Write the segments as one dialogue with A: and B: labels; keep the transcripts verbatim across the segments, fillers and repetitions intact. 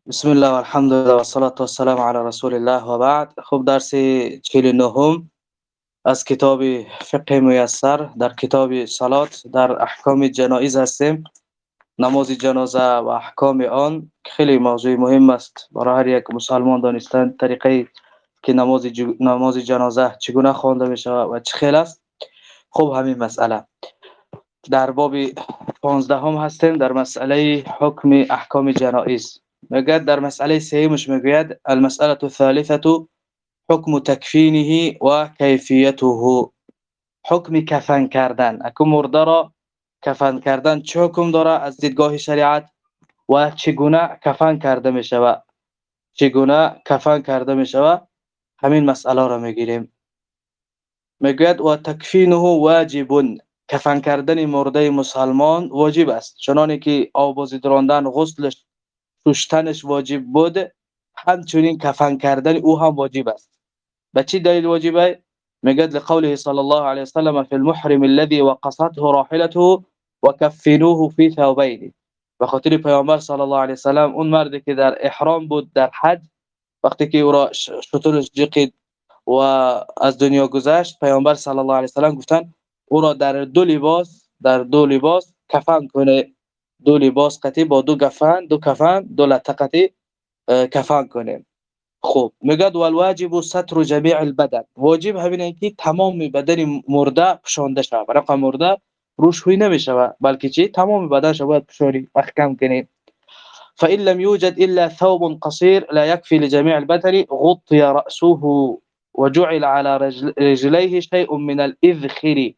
A: بسم الله والحمد لله والصلاة والسلام على رسول الله و بعد. خب درس چهل و نهم از کتاب فقه میسر در کتاب صلات در احکام جنایز هستیم. نماز جنازه و احکام آن خیلی موضوع مهم است برای هر یک مسلمان دانستن طریقه که نماز جو... نماز جنازه چگونه خوانده می شود و چه خیلی است. خب همین مسئله در باب پانزدهم هستیم در مسئله حکم احکام جنایز. میگه در مسئله سهمش میگوید المسئله الثالثه حکم تکفینه و کیفیته. حکم کفن کردن، اکو مرده را کفن کردن چه حکم داره از دیدگاه شریعت و چگونه کفن کرده می شود چگونه کفن کرده می شود همین مسئله را میگیریم. میگوید و تکفینه واجب، کفن کردن مرده مسلمان واجب است، چنانه که آواز دراندن، غسلش، کشتنش واجب بود، همچنین کفن کردن او هم واجب است. به چه دلیل واجبه؟ میگد لقوله صلی الله علیه وسلم فی المحرم الذي وقصته راحلته وكفنوه في ثوبين. به خاطر پیامبر صلی الله علیه وسلم اون مردی که در احرام بود در حج، وقتی که او را شترش جقید و از دنیا گذشت، پیامبر صلی الله علیه وسلم گفتن او را در دو لباس در دو لباس کفن کنه، دو لباس قطعی با دو کفن دو کفن دو لتقطی کفن کنه. خب میگد والواجب ستر جمیع البدن، واجب همینه که تمام بدن مرده پوشانده شود، برای مرده روش هوی نمیشه بلکه چی تمام بدنش باید پوشانی محکم کنی. فإن لم يوجد إلا ثوب قصير لا يكفي لجميع البدن غطي رأسه وجعل على رجل رجليه شيء من الإذخر.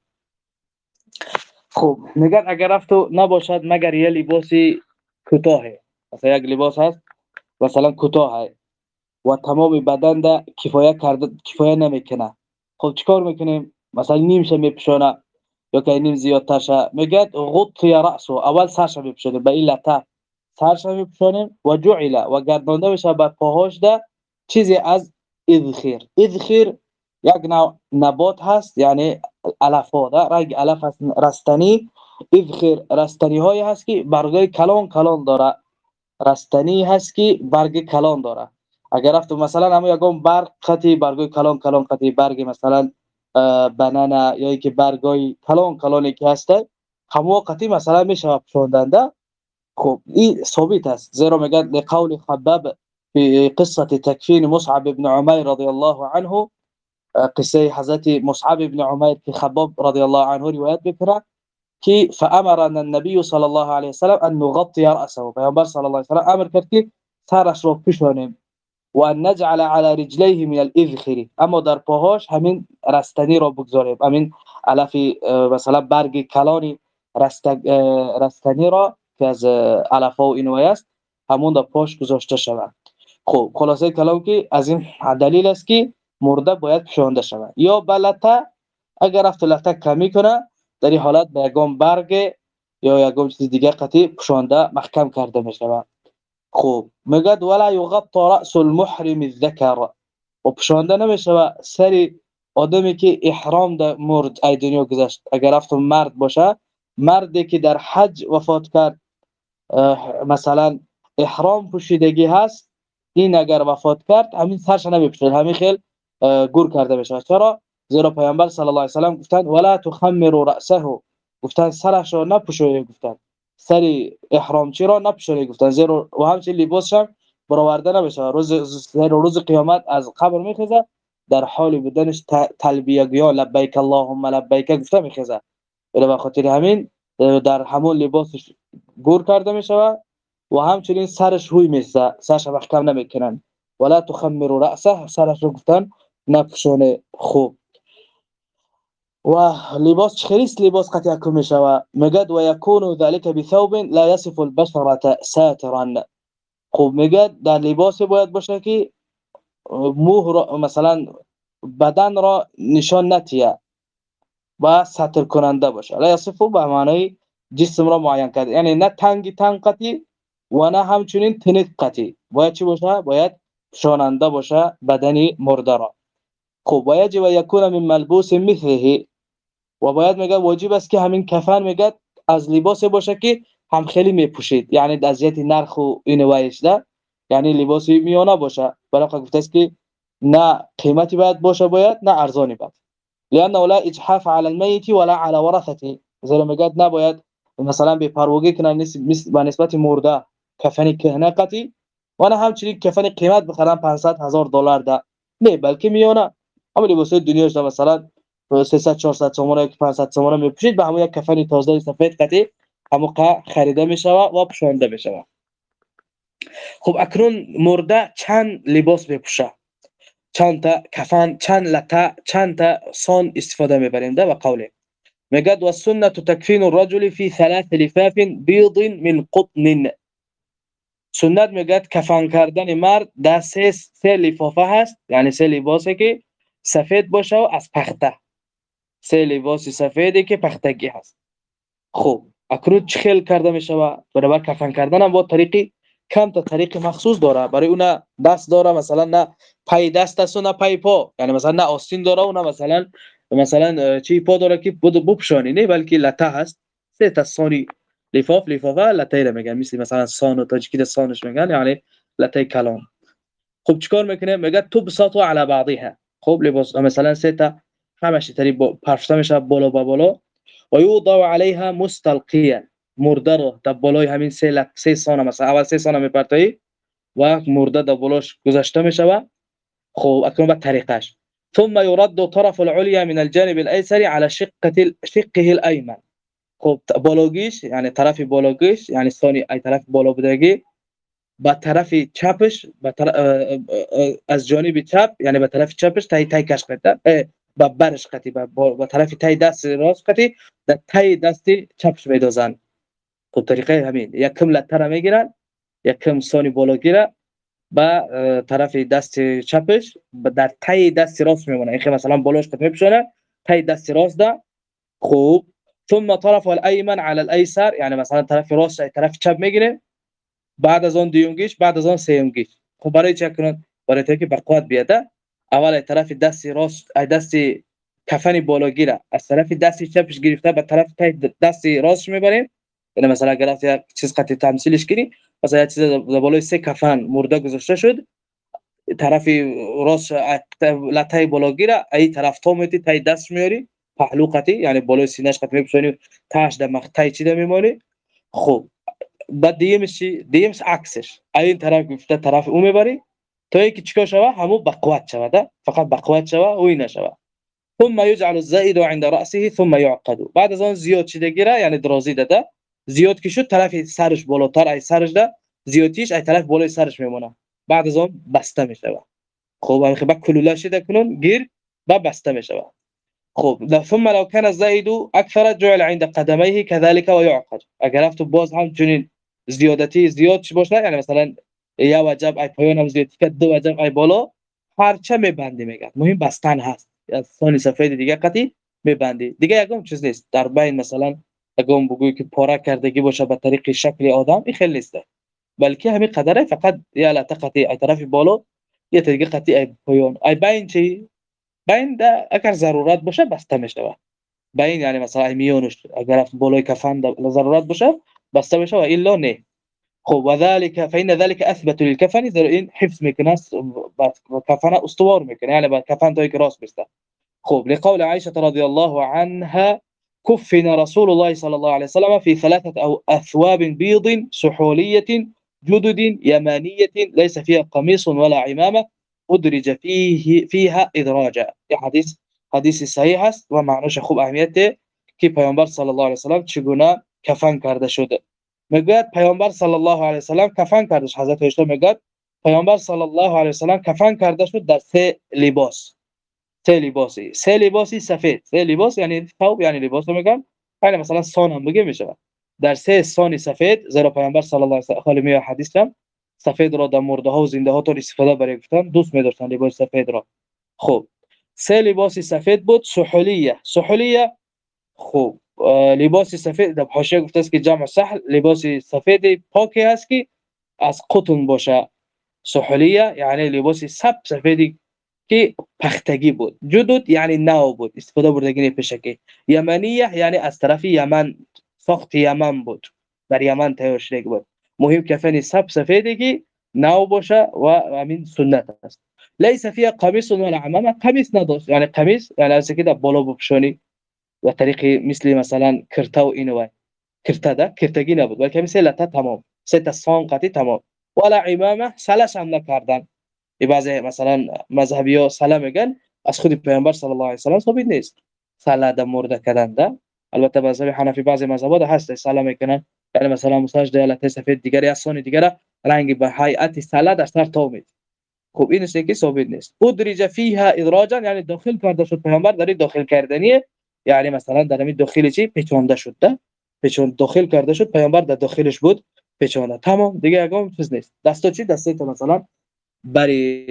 A: خب میگن اگر افتو نباشد مگر یه لباسی کوتاهه، مثلا یک لباس هست مثلا کوتاهه و تمام بدن ده کفایه کرده کفایه نمیکنه، خب چیکار میکنیم؟ مثلا نیمشه میپشونه یا که نیم زیادتر شه، میگه غطی رأسه، اول سرش میپشونه به این لته سرش میپشونیم و جعل و گردانده بشه به پاهاش ده چیزی از اذخیر. اذخیر یک نوع نبات هست، یعنی علف ها ده رنگ علف هست رستنی. اذخیر رستنی هایی هست که برگای کلان کلان داره، رستنی هست که برگ کلان داره. اگر رفت مثلا همون یگام برگ خطی برگای کلان کلان خطی برگ مثلا بنانا یا که برگای کلان کلانی که هسته همون قطعی مثلا میشه پشوندنده. خب این ثابت است، زیرا میگه لقول خباب في قصه تکفین مصعب ابن عمیر رضی الله عنه، قصه حضرت مصعب ابن عمیر که خباب رضی الله عنه روایت میکنه که فامرنا النبي صلی الله علیه وسلم ان نغطي راسه، پیامبر صلی الله علیه وسلم امر کرد که سرش را پوشانیم و ان نجعل على رجليه من الاذخر، اما در پاهاش همین رستنی را بگذاریم، همین علف مثلا برگ کلانی رست رستنی را که از علف ها و اینو است همون در پاش گذاشته شود. خب خلاصه کلام که از این دلیل است که مرده باید پوشانده شود، یا بلته اگر رفت لته کمی کنه در این حالت به یگام برگ یا یگام چیز دیگه قطعی پوشانده محکم کرده می شود. خوب میگد ولا یغطى راس المحرم الذكر، و پوشانده نمیشه سر آدمی که احرام در مرد ای دنیا گذشت. اگر رفت مرد باشه، مردی که در حج وفات کرد مثلا احرام پوشیدگی هست، این اگر وفات کرد همین سرش نمیپوشد، همین خیل گور کرده بشه. چرا؟ زیرا پیامبر صلی الله علیه و سلم گفتن ولا تخمروا رأسه، گفتن سرش را نپوشونید، گفتن سر احرام چی را نپوشونید، گفتن زیرا و همچنین لباسش هم برآورده نمیشه، روز روز قیامت از قبر میخزه در حال بدنش تلبیه گویا لبیک اللهم لبیک گفته میخزه، به خاطر همین در همون لباسش گور کرده میشه و همچنین سرش روی میسته، سرش محکم نمیکنن. ولا تخمروا رأسه، سرش رو گفتن نپوشونه. خوب و لباس چخریست لباس قطع حکم میشه، میگد و یکون ذلك بثوب لا يصف البشرة ساترا. خوب میگد در لباس باید باشه که موه مثلا بدن را نشان نتیه و ستر کننده باشه. لا يصف به معنی جسم را معین کرده، یعنی نه تنگ تنگ قطعی و نه همچنین تنک قطعی، باید چی باشه؟ باید پوشاننده باشه بدن مرده را. خوب و یجب یکون من ملبوس مثله، و باید میگه واجب است که همین کفن میگه از لباس باشه که هم خیلی میپوشید، یعنی اذیت نرخ و این وایش ده یعنی لباسی میانه باشه. برای گفته است که نه قیمتی باید باشه باید نه ارزانی باید، لانه لا اجحاف على الميت ولا على ورثته، زیرا میگه نباید مثلا به پروگی کنن به نسبت مرده کفن کهنه قتی و نه همچنین کفن قیمت بخرن پانصد هزار دلار ده، نه بلکه میانه همین لباس دنیاش مثلا سیصد چهارصد تومان که پانصد تومان میپوشید به همون یک کفن تازه سفید قتی همون خریده میشه و پوشانده میشه. خب اکنون مرده چند لباس میپوشه، چند تا کفن، چند لته، چند تا سان استفاده میبریم ده و قوله میگه و السنه تکفین الرجل فی ثلاث لفاف بیض من قطن، سنت میگه کفن کردن مرد در سه سه لفافه هست، یعنی سه لباسی که سفید باشه و از پخته، سه لباس سفیدی که پختگی هست. خب اکنون چه خیل کرده میشه؟ برای کفن کردن هم با طریقی کم تا طریق مخصوص داره، برای اون دست داره، مثلا نه پای دست است و نه پای پا، یعنی مثلا نه آستین داره و نه مثلا مثلا چی پا داره که بود بپوشانی، نه بلکه لته هست، سه تا سانی لفاف لفافه لته را میگن، مثل مثلا سان و تاجیکی سانش میگن، یعنی لته کلام. خب چیکار میکنه؟ میگه تو بساطو علی بعضیها، خب لباس مثلا سه تا همش تری پرفته میشه بالا با بالا و یوضع علیها مستلقیا، مرده رو در بالای همین سه لک سه سانه، مثلا اول سه سانه میپرتایی و مرده در بالاش گذاشته میشه. خب اکنون به طریقش ثم يرد طرف العليا من الجانب الايسر على شقه شقه الايمن، خب بالاگیش یعنی طرف بالاگیش یعنی ثانی ای طرف بالا بودگی با طرف چپش با طرف از جانب چپ یعنی به طرف چپش تای تای کش قطع با برش قطعی با طرف تای دست راست قطعی در تای دست چپش میدازن. خب طریقه همین یک کم لتر میگیرن، یک کم ثانی بالا گیره با طرف دست چپش در تای دست راست میمونه، این مثلا بالاش قطعی میپوشونه تای دست راست ده. خوب ثم طرف الايمن على الايسر، یعنی مثلا طرف راست طرف چپ میگیره، بعد از اون دیونگیش بعد از اون سیمگیش. خب برای چه کنن؟ برای اینکه بقوت بیاده اول طرف دست راست دست کفن بالاگی را از طرف دست چپش گرفته به طرف دست راست میبریم، یعنی مثلا اگر یک چیز قطعی تمثیلش کنی مثلا یک چیز بالای سه کفن مرده گذاشته شد، طرف راست لته بالاگی را ای طرف تو میتی تای دست میاری پهلو قطعی یعنی بالای سینه‌اش قطعی میپوشونی تاش در مقطع چیده میمونی. خب بعد دیمش چی؟ دیمش عکسش این طرف گفته طرف اون میبری تا اینکه چیکار شوه همون بقوت شوه، فقط بقوت شوه و این نشوه. ثم يجعل الزائد عند رأسه ثم يعقد، بعد از اون زیاد شدگی را یعنی درازی داده زیاد که شد طرف سرش بالاتر ای سرش ده زیادیش ای طرف بالای سرش میمونه، بعد از اون بسته میشه. خب خب کلوله شده کنون گیر با بسته میشه. خب ثم لو كان الزائد اكثر جعل عند قدميه كذلك ويعقد، اگر افت باز همچنین زیادتی زیاد چی باشه یعنی مثلا یا وجب ای پایان هم زیادی که دو وجب ای بالا هرچه میبندی میگه مهم بستن هست، از ثانی سفید دیگه قطعی میبندی دیگه، یکم چیز نیست در بین مثلا یکم بگوی که پاره کردگی باشه به طریق شکل آدم این خیلی نیست، بلکه همین قدره فقط یا لتقطی ای طرف بالا یا دیگه قطعی ای پایان ای بین چی بین ده اگر ضرورت باشه بسته میشه بین، یعنی مثلا میونش اگر بالای کفن ضرورت باشه بسته میشه و الا نه. خب و ذلك فإن ذلك اثبت للكفن، اذا این حفظ میکنه کفن استوار میکنه یعنی با کفن توی که راست بسته. خب لقول عائشة رضي الله عنها كفن رسول الله صلى الله عليه وسلم في ثلاثة أو أثواب بيض سحولية جدد يمانية ليس فيها قميص ولا عمامة ادرج فيه فيها ادراجا. این حدیث حدیث صحیح است و معنیش خوب اهمیته که پیامبر صلی الله علیه و سلم چگونه کفن کرده شده. میگه پیامبر صلی الله علیه و سلم کفن کرده شد، حضرت عایشه میگه پیامبر صلی الله علیه و سلم کفن کرده شد در سه لباس، سه لباسی سه لباسی سفید، سه لباس یعنی ثوب یعنی لباس میگم، یعنی مثلا سان هم بگه میشه در سه سانی سفید، زیرا پیامبر صلی الله علیه و آله می حدیث هم سفید را در مرده ها و زنده ها طور استفاده برای گفتن دوست می‌داشتن لباس سفید را. خب سه لباسی سفید بود سحولیه، سحولیه خب لباس سفید در حاشیه گفته است که جمع سهل لباس سفید پاکی هست که از قطن باشه، سحولیه یعنی لباس سب سفیدی که پختگی بود، جدود یعنی نو بود استفاده بردگی پیشکی، یمنیه یعنی از طرف یمن ساخت یمن بود در یمن تهیه شده بود، مهم کفن سب سفیدی که نو باشه و همین سنت است. لیس فیها قمیص ولا عمامه، قمیص نداشت، یعنی قمیص یعنی از که در بالا بپوشانی و طریقی مثل مثلا کرتا و اینو کرتا ده کرتگی نبود، بلکه مثل لتا تمام سه تا سان قطعی تمام. ولا عمامه، سلس هم نکردن. بعضی مثلا مذهبی ها سلام میگن، از خود پیامبر صلی الله علیه و سلم ثابت نیست سلا در مورد کردن ده. البته مذهب حنفی بعضی مذهبات هست سلام میکنن، یعنی مثلا مساج لته سفید دیگری از سان دیگره رنگ به هیئت سلا در سر تا میاد. خب این است که ثابت نیست. ادرج فیها ادراجا، یعنی داخل کرده شد پیامبر در داخل کردنیه، یعنی مثلا در همین داخل چی پیچونده شد ده، پیچون داخل کرده شد پیامبر در داخلش بود پیچونده، تمام دیگه اگه چیز نیست. دستا چی دسته تا مثلا برای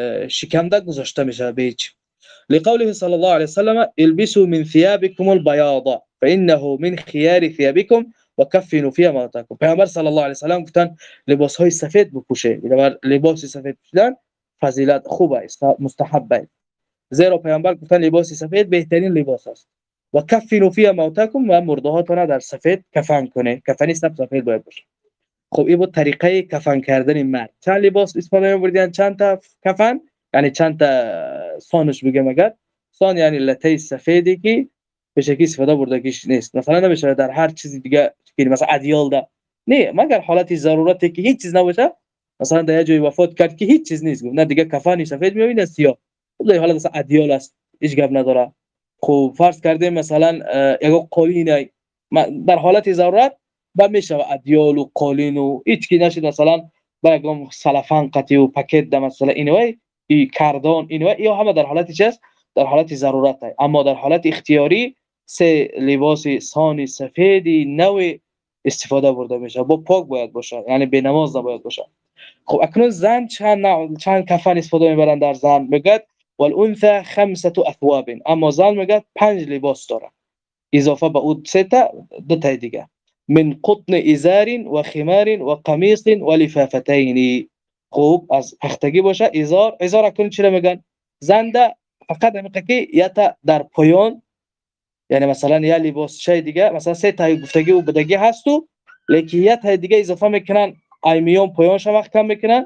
A: شکم ده گذاشته میشه به هیچ. لقوله صلی الله علیه و سلم البسوا من ثيابكم البياض فانه من خيار ثيابكم وكفنوا فيها موتاكم. پیامبر صلی الله علیه و سلم گفتن لباس های سفید بپوشه، لباس سفید پوشیدن فضیلت خوب است، مستحب است، زیرا پیامبر گفتن لباس سفید بهترین لباس است. و کفنوا فیها موتاکم، و مردهاتون در سفید کفن کنه، کفنی سفید باید باشه. خب این بود طریقه کفن کردن مرد. چند لباس استفاده می‌بردن، چند تا کفن، یعنی چند تا سانش بگم، اگر سان یعنی لته سفیدی که به شکلی استفاده بردگیش نیست، مثلا نمیشه در هر چیزی دیگه که مثلا ادیال ده نه، مگر حالتی ضرورتی که هیچ چیز نباشه، مثلا در جای وفات کرد که هیچ چیز نیست، نه دیگه کفنی سفید میبینه سیاه، خب حالا مثلا ادیال است هیچ گپ نداره. خب فرض کردیم مثلا یک قالین در حالت ضرورت با میشه ادیال و قالین و هیچ کی نشد مثلا با یکم سلفان قطعی و پاکت ده مثلا اینوی ای کاردان اینوی یا همه در حالتی چیست در حالت ضرورت است. اما در حالت اختیاری سه لباس سانی سفیدی نوع استفاده برده میشه، با پاک باید باشه، یعنی به نماز نباید باشه. خب اکنون زن چند نوع چند کفن استفاده میبرن در زن؟ میگه والانثى خمسه اثواب، اما زن میگه پنج لباس داره اضافه به اون سه تا دو تا دیگه، من قطن ازار و خمار و قمیص و لفافتین. خوب از پختگی باشه. ازار ازار اکنون چی میگن؟ زنده فقط میگه که یا تا در پایان، یعنی مثلا یا لباس شای دیگه مثلا سه تا گفتگی و بدگی هستو، لیکن یا تا دیگه اضافه میکنن ای میون پایانش محکم میکنن،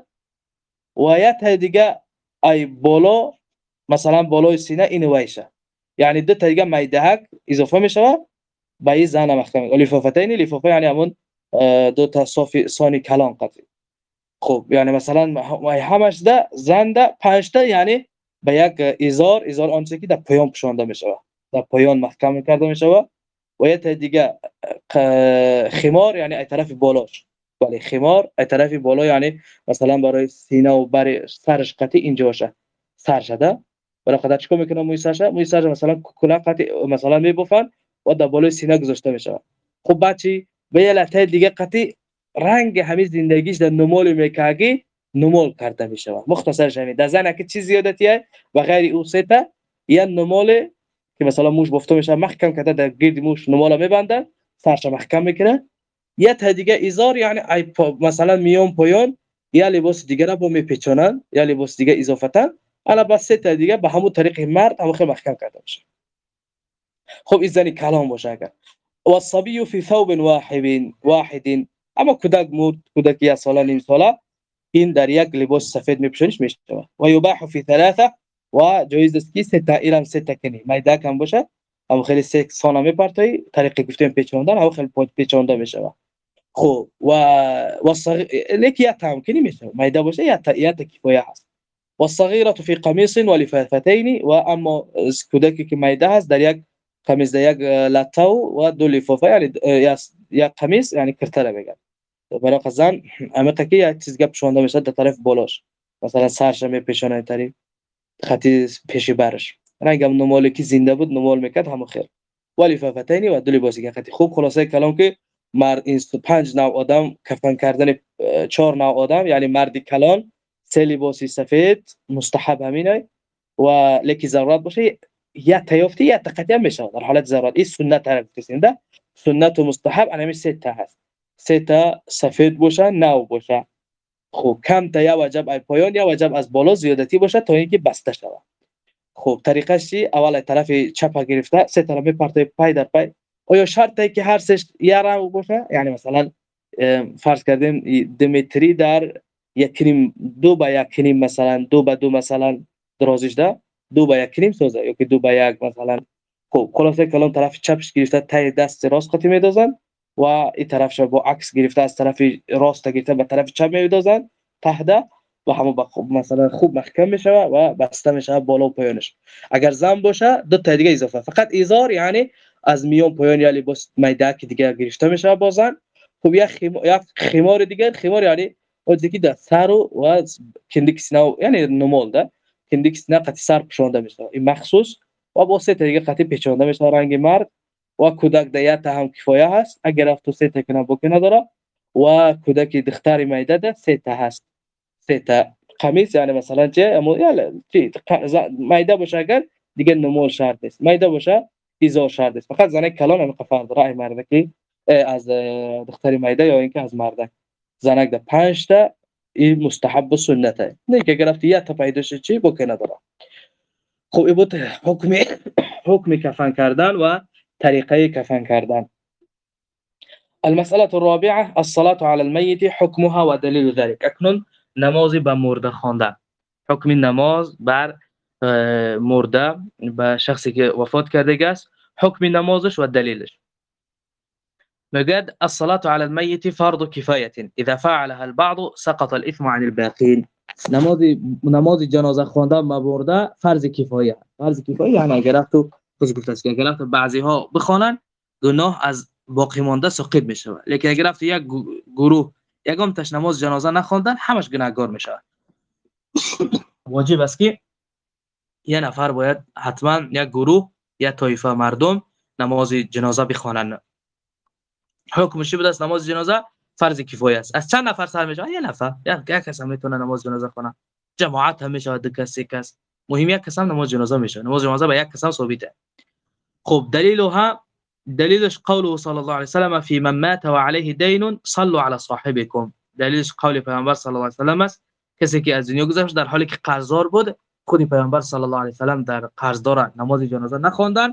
A: و یا تا دیگه ای بالا مثلا بالای سینه این وایشه، یعنی دو تا دیگه میدهک اضافه میشه با این زن محکم. لفافتین، لفافه یعنی همون دو تا صافی سانی کلان قطعی. خب یعنی مثلا همش ده زن ده پنج تا، یعنی به یک ازار ازار آنچه که در پایان پوشانده میشه، در پایان محکم کرده میشه، و یه تا دیگه خمار یعنی از طرف بالاش، ولی خمار از طرف بالا یعنی مثلا برای سینه و برای سرش قطعی اینجا باشه، سر شده برای خاطر چیکار میکنه موی سرش موی سرش مثلا کلا قطعی مثلا میبافن و در بالای سینه گذاشته میشه. خب بچی به یه لحظه دیگه قطعی رنگ همین زندگیش در نمول میکاگی نمول کرده میشه. مختصرش همین در زن که چیز زیادتیه و غیر او سه تا یا نمول که مثلا موش بافته میشه محکم کرده در گرد موش نمالا میبندن، سرش محکم میکنه. یا تا دیگه ازار یعنی مثلا میون پایان یا لباس دیگه را با میپیچونن یا لباس دیگه اضافتا، الا بس سه تا دیگه به همون طریق مرد هم خیلی محکم کرده میشه. خب این زنی کلام باشه. اگر و الصبي في ثوب واحد واحد، اما کودک مرد کودک یا ساله نیم ساله این در یک لباس سفید میپوشنش میشه. و یباح فی ثلاثه، و جایز است که سه تا ایران سه تا کنی میده کم باشه، اما خیلی سه سانا میپرتای طریق گفتیم پیچوندن او خیلی پیچونده میشه. خب و و صغیر لك یا تام کنی میشه میده باشه یا تا یا تا کفایه هست. و الصغيره فی قمیص و لفافتین، و اما کودکی که میده هست در یک قمیص در یک لتو و دو لفافه، یعنی یا قمیص یعنی کرتله میگن. برای زن عمیقه که یک چیز گپ شونده میشه در طرف بالاش، مثلا سرش میپیچونه طریق خطی پیشی برش رنگم نمالی که زنده بود نمال میکرد همون خیر. ولی ففتینی و دو لباسی که خطی. خوب خلاصه کلام که مرد این پنج نوع آدم کفن کردن چهار نوع آدم، یعنی مردی کلان سه لباسی سفید مستحب همینه، و لکی ضرورت باشه یا تیافتی یا تقدیم میشه در حالت ضرورت. این سنت طرف کسینده سنت و مستحب انمی سه تا هست، سه تا سفید باشه نو باشه. خب کم تا یا وجب ای پایان یا وجب از بالا زیادتی باشه تا اینکه بسته شود. خب طریقش چی؟ اول طرف چپ گرفته سه طرف میپرته پای در پای. آیا شرطه که هر سه یا رنگ باشه؟ یعنی مثلا فرض کردیم دو متری در یک نیم دو به یک نیم مثلا دو به دو مثلا درازش ده دو به یک نیم سازه یا که دو به یک مثلا. خب خلاصه کلام طرف چپش گرفته تای دست راست قاطی میدازن و این طرفش با عکس گرفته از طرف راست گرفته به طرف چپ میدازن تهده و همون با خوب مثلا خوب محکم میشه و بسته میشه بالا و پایانش. اگر زن باشه دو تا دیگه اضافه، فقط ایزار یعنی از میون پایان یا لباس میده که دیگه گرفته میشه با زن. خب یک خیمار یک خیمار دیگه، خیمار یعنی اونجوری که سر و کندیک سینه یعنی نمال ده کندیک سینه قطع سر پوشانده میشه این مخصوص و با سه تا دیگه قطعی پیچانده میشه رنگ مرد و کودک دیت هم کفایه هست اگر افتو سه تا کنه بکنه داره و کودک دختر میده ده سه تا هست. سه تا قمیص یعنی مثلا چه اما یعنی چی میده باشه اگر دیگه نمول شرط است، میده باشه ایزار شرط است. فقط زنه کلام هم فرض رای مرد که از دختر میده یا اینکه از مرد زنک ده پنج تا این مستحب و سنته نه که گرفتی یا تا پیدا شد چی بکنه داره. خب این بود حکم حکم کفن کردن و طریقه کفن کردن. المسألة الرابعة الصلاة على الميت حكمها ودليل ذلك. اکنون نماز به مرده خواندن، حکم نماز بر مرده به شخصی که وفات کرده است، حکم نمازش و دلیلش. میگد الصلاة على الميت فرض كفاية اذا فعلها البعض سقط الاثم عن الباقين. نماز نماز جنازه خواندن به مرده فرض کفایه. فرض کفایه یعنی اگر تو خوش گفته است که اگر تو بعضی ها بخوانن گناه از باقی مانده ساقط میشه، لیکن اگر تو یک گروه یگام تاش نماز جنازه نخواندن همش گناهگار میشه. واجب است که یه نفر باید حتما یک گروه یا طایفه مردم نماز جنازه بخوانن. حکمش بود است نماز جنازه فرض کفایه است. از چند نفر سر میشه؟ یک نفر، یک کس هم میتونه نماز جنازه کنه. جماعت هم میشه دو کس یک کس، مهم یک کس هم نماز جنازه میشه. نماز جنازه به یک کس هم ثابته. خب دلیلها دلیلش قوله صلی الله علیه و سلم فی من مات و علیه دین صلوا علی صاحبکم. دلیلش قول پیامبر صلی الله علیه و سلم است کسی که از دنیا گذشت در حالی که قرضدار بود، خود پیامبر صلی الله علیه و سلم در قرضدار نماز جنازه نخواندن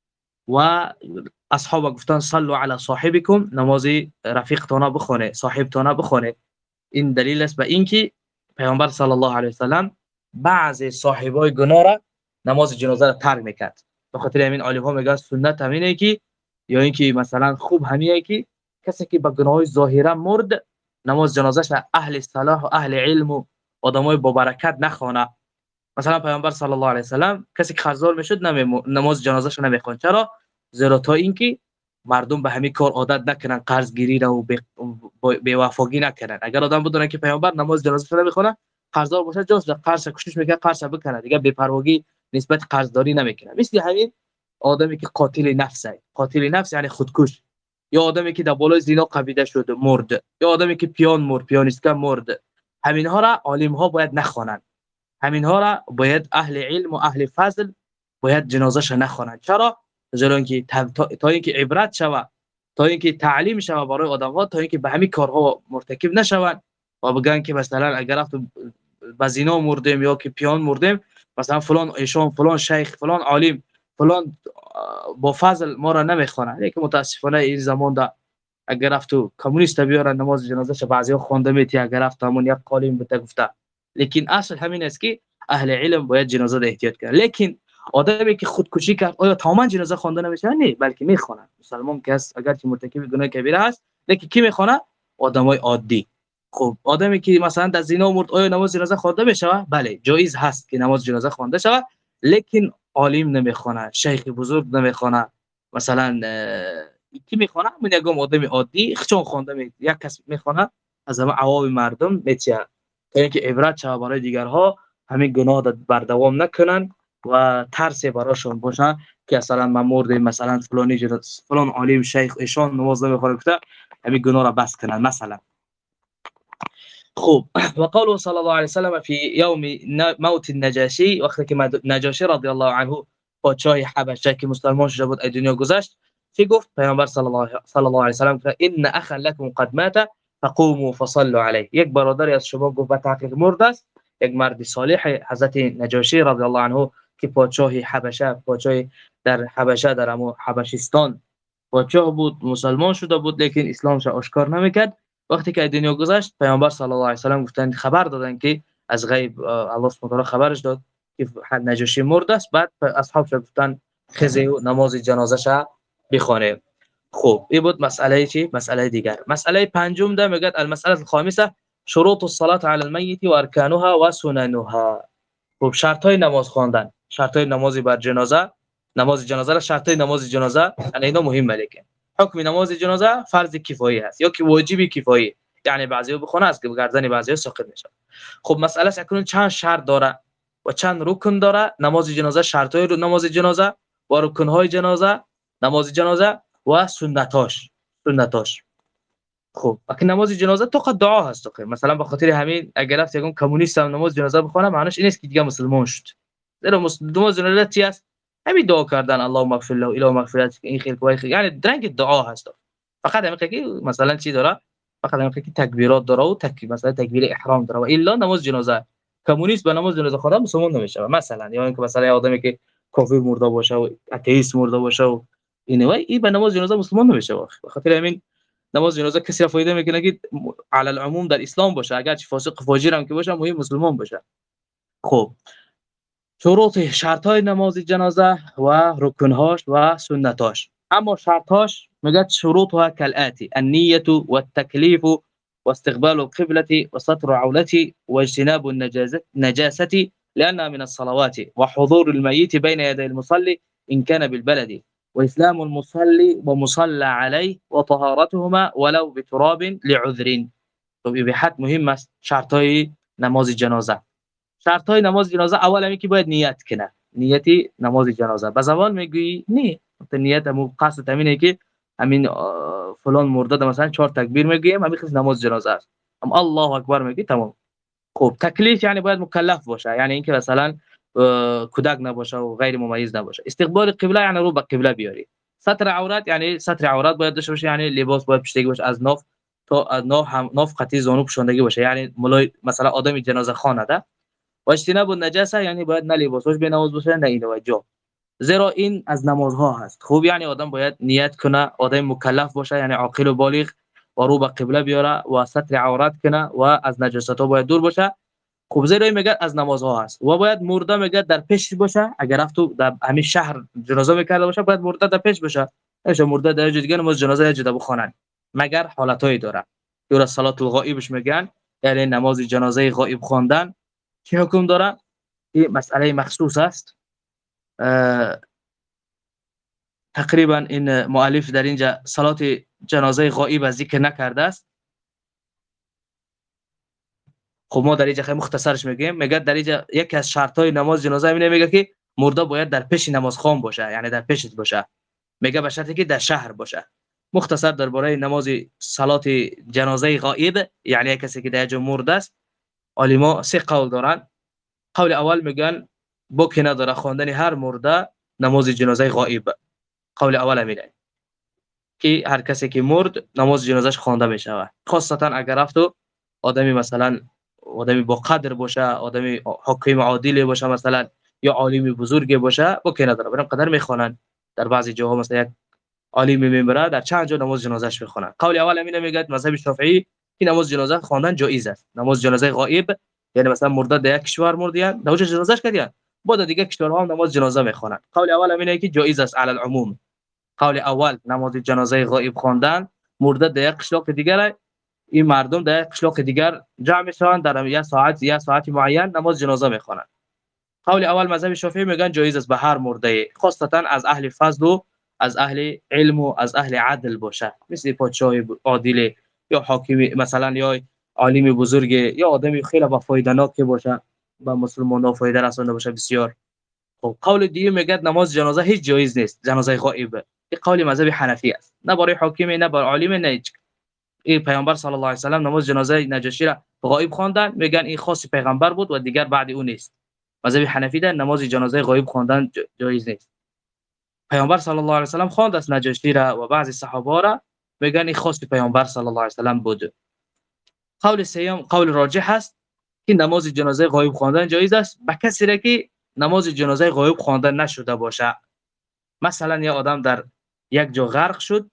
A: و اصحاب گفتن صلوا علی صاحبکم، نماز رفیقتان بخونه، صاحبتان بخونه. این دلیل است به اینکه پیامبر صلی الله علیه و سلم بعضی صاحبای گناه را نماز جنازه را ترک میکرد. به خاطر همین عالم ها میگن سنت همینه که یا اینکه مثلا خوب همینه که کسی که به گناههای ظاهره مرد نماز جنازهش اهل صلاح و اهل علم و آدمای با برکت نخوانه. مثلا پیامبر صلی الله علیه و سلم کسی که قرضدار میشد نماز جنازهش نمیخوان. چرا؟ زیرا تا اینکه مردم به همین کار عادت نکنن، قرض گیری را و بی وفاگی نکنن. اگر آدم بدونه که پیامبر نماز جنازهش نمیخونه قرضدار باشه جز قرض کوشش میکنه قرض بکنه، دیگه بی پرواگی نسبت قرضداری نمیکنه. مثل همین آدمی که قاتل نفسه، قاتل نفس یعنی خودکش، یا آدمی که در بالای زنا قبیده شد مرد، یا آدمی که پیان مرد، پیانیستا مرد، همین ها را عالم ها باید نخوانند. همین ها را باید اهل علم و اهل فضل باید جنازهش نخوانند. چرا؟ زیرا اینکه تا, تا اینکه عبرت شوه، تا اینکه تعلیم شوه برای آدم ها، تا اینکه به همین کارها مرتکب نشوند و بگن که مثلا اگر رفت به زنا مردیم یا که پیان مردیم مثلا فلان ایشان فلان شیخ فلان عالم فلان با فضل ما را نمیخوانه. لیکن متاسفانه این زمان دا اگر رفت کمونیست بیارن نماز جنازه ش بعضیا خوانده میتی اگر رفت همون یک قالم بده گفته. لیکن اصل همین است که اهل علم باید جنازه را احتیاط کنه. لیکن آدمی که خودکشی کرد آیا تماما جنازه خوانده نمیشه؟ نه، بلکه میخوانه. مسلمان که است اگر که مرتکب گناه کبیره است، لیکن کی میخوانه؟ آدمای عادی. خب آدمی که مثلا در زنا مرد آیا نماز جنازه خوانده میشه؟ بله جایز هست که نماز جنازه خوانده شود، لیکن عالم نمیخوانه، شیخ بزرگ نمیخوانه، مثلا کی میخوانه؟ من یگم آدم عادی چون خوانده می یک کس میخوانه از همه عوام مردم میتیه تا اینکه عبرت شود برای دیگرها همین گناه بردوام نکنن و ترس براشون باشه که مثلا ما مرد مثلا فلانی جناز فلان عالم شیخ ایشان نماز نمیخوانه گفته همین گناه را بس کنن مثلا. خوب و قوله صلی الله علیه و سلم فی یوم موت النجاشی، وقتی که نجاشی رضی الله عنه پادشاه حبشه که مسلمان شده بود از دنیا گذشت، چی گفت پیامبر صلی الله صلی الله علیه و سلم؟ ان اخا لكم قد مات فقوموا فصلوا علیه. یک برادری از شما گفت به تحقیق مرده است، یک مرد صالح حضرت نجاشی رضی الله عنه که پادشاه حبشه، پادشاه در حبشه در امو حبشستان پادشاه بود، مسلمان شده بود لیکن اسلامش آشکار نمیکرد. وقتی که دنیا گذشت پیامبر صلی الله علیه و سلم گفتن خبر دادن که از غیب الله سبحانه و تعالی خبرش داد که نجاشی مرده است. بعد اصحابش گفتن خزی نماز جنازه بخونه. خب این بود مسئله چی؟ مسئله دیگر. مسئله پنجم ده میگه المسئله الخامسه شروط الصلاه علی المیت و ارکانها و سننها. خب شرط های نماز خواندن، شرط های نماز بر جنازه، نماز جنازه را شرط های نماز جنازه یعنی اینا مهمه. لیکن حکم نماز جنازه فرض کفایی است یا که واجبی کفایی، یعنی بعضی‌ها بخونه است که گردن بعضی‌ها ساقط میشه. خب مسئله اکنون چند شرط داره و چند رکن داره نماز جنازه، شرط های نماز جنازه و رکن های جنازه، نماز جنازه و سنتاش سنتاش. خب اگه نماز جنازه تو قد دعا هست تو مثلا به خاطر همین اگر رفت یگون کمونیست هم نماز جنازه بخونه معنیش این است که دیگه مسلمان شد. زیرا نماز جنازه چی است؟ همین دعا کردن اللهم اغفر له اله مغفرت این خیر کوی خیر، یعنی درنگ دعا هست. فقط همین که مثلا چی داره؟ فقط همین که تکبیرات داره و تکبیر مثلا تکبیر احرام داره و الا نماز جنازه. کمونیست به نماز جنازه خدا مسلمان نمیشه مثلا، یا اینکه مثلا آدمی که کافر مرده باشه و اتئیست مرده باشه و اینه و این به نماز جنازه مسلمان نمیشه. به خاطر همین نماز جنازه کسی را فایده میکنه که علی العموم در اسلام باشه، اگر چه فاسق فاجر هم که باشه مهم مسلمان باشه. خب شروط شرط های نماز جنازه و رکنهاش و سنتاش. اما شرطاش میگه شروطها كالآتي النية والتكليف واستقبال القبلة وستر عورته واجتناب النجاسة لأنها من الصلوات وحضور الميت بين يدي المصلي إن كان بالبلد وإسلام المصلي ومصلى عليه وطهارتهما ولو بتراب لعذر. طب اباحت مهم است شرطای نماز جنازه. شرطای نماز جنازه اول همی که باید نیت کنه، نیتی نماز جنازه. به زبان میگی نه نیت مو قصد همینه که همین فلان مرده مثلا چهار تکبیر میگیم همین خیلی نماز جنازه است، اما الله اکبر میگی تمام. خب تکلیف یعنی باید مکلف باشه، یعنی اینکه مثلا کودک نباشه و غیر ممیز نباشه. استقبال قبله یعنی رو به قبله بیاری. ستر عورت یعنی ستر عورت باید داشته باشه، یعنی لباس باید پوشیدگی باشه از ناف تا از ناف هم ناف قطعی زانو پوشیدگی باشه، یعنی ملای مثلا آدم جنازه خانه ده. و اجتناب النجاسه یعنی باید نه لباسش به نماز باشه نه این وجه، زیرا این از نمازها هست. خوب یعنی آدم باید نیت کنه، آدم مکلف باشه یعنی عاقل و بالغ و رو به قبله بیاره و ستر عورت کنه و از نجاست ها باید دور باشه. خوب زیرا میگه از نمازها هست. و باید مرده میگه در پیش باشه، اگر رفت در همین شهر جنازه میکرده باشه باید مرده در پیش باشه. ايش مرده در دیگه نماز جنازه یه جدا بخونن مگر حالتایی داره. یا صلات الغائبش میگن یعنی نماز جنازه غائب خواندن چه حکم داره؟ این مسئله مخصوص است. تقریبا این مؤلف در اینجا صلات جنازه غائب ذکر نکرده است. خب ما در اینجا خیلی مختصرش میگیم. میگه در اینجا یکی از شرط‌های نماز جنازه اینه میگه که مرده باید در پیش نماز خوان باشه، یعنی در پیشت باشه. میگه به شرطی که در شهر باشه. مختصر درباره نماز صلات جنازه غائب یعنی کسی که در جا مرده است علما سه قول دارن. قول اول میگن باکی نداره خواندن هر مرده نماز جنازه غائب. قول اول همینه که هر کسی که مرد نماز جنازش خوانده میشه، خاصتا اگر رفت آدمی مثلا آدمی با قدر باشه، آدمی حکیم عادل باشه مثلا یا عالم بزرگ باشه باکی نداره برام قدر میخوانن. در بعضی جاها مثلا یک عالم میبره در چند جا نماز جنازش میخوانن. قول اول همینه میگه مذهب شافعی که نماز جنازه خواندن جایز است. نماز جنازه غائب یعنی مثلا مرده در یک کشور مردیان نماز جنازش کردیان بعد دیگه کشورها هم نماز جنازه میخوانن. قول اول همینه که جایز است علی العموم. قول اول نماز جنازه غائب خواندن مرده در یک قشلاق دیگر، این مردم در یک قشلاق دیگر جمع میشن در یک ساعت یا ساعت معین نماز جنازه میخوانن. قول اول مذهب شافعی میگن جایز است به هر مرده، خاصتا از اهل فضل و از اهل علم و از اهل عدل باشه، مثل پادشاه عادل یا حاکم مثلا یا عالم بزرگ یا آدمی خیلی با فایده ناک باشه با مسلمانان فایده رسونده باشه بسیار. خب قول دیگه میگه نماز جنازه هیچ جایز نیست، جنازه غائب. این قول مذهب حنفی است، نه برای حاکم نه برای عالم نه هیچ. این پیامبر صلی الله علیه و سلم نماز جنازه نجاشی را غائب خواندن، میگن این خاص پیغمبر بود و دیگر بعد اون نیست. مذهب حنفی ده نماز جنازه غائب خواندن جایز نیست. پیامبر صلی الله علیه و سلم خواند از نجاشی را و بعضی صحابه را، میگن این خاص پیامبر صلی الله علیه و سلم بود. قول سیوم قول راجح است که نماز جنازه غائب خواندن جایز است به کسی را که نماز جنازه غائب خواندن نشده باشه. مثلا یه آدم در یک جا غرق شد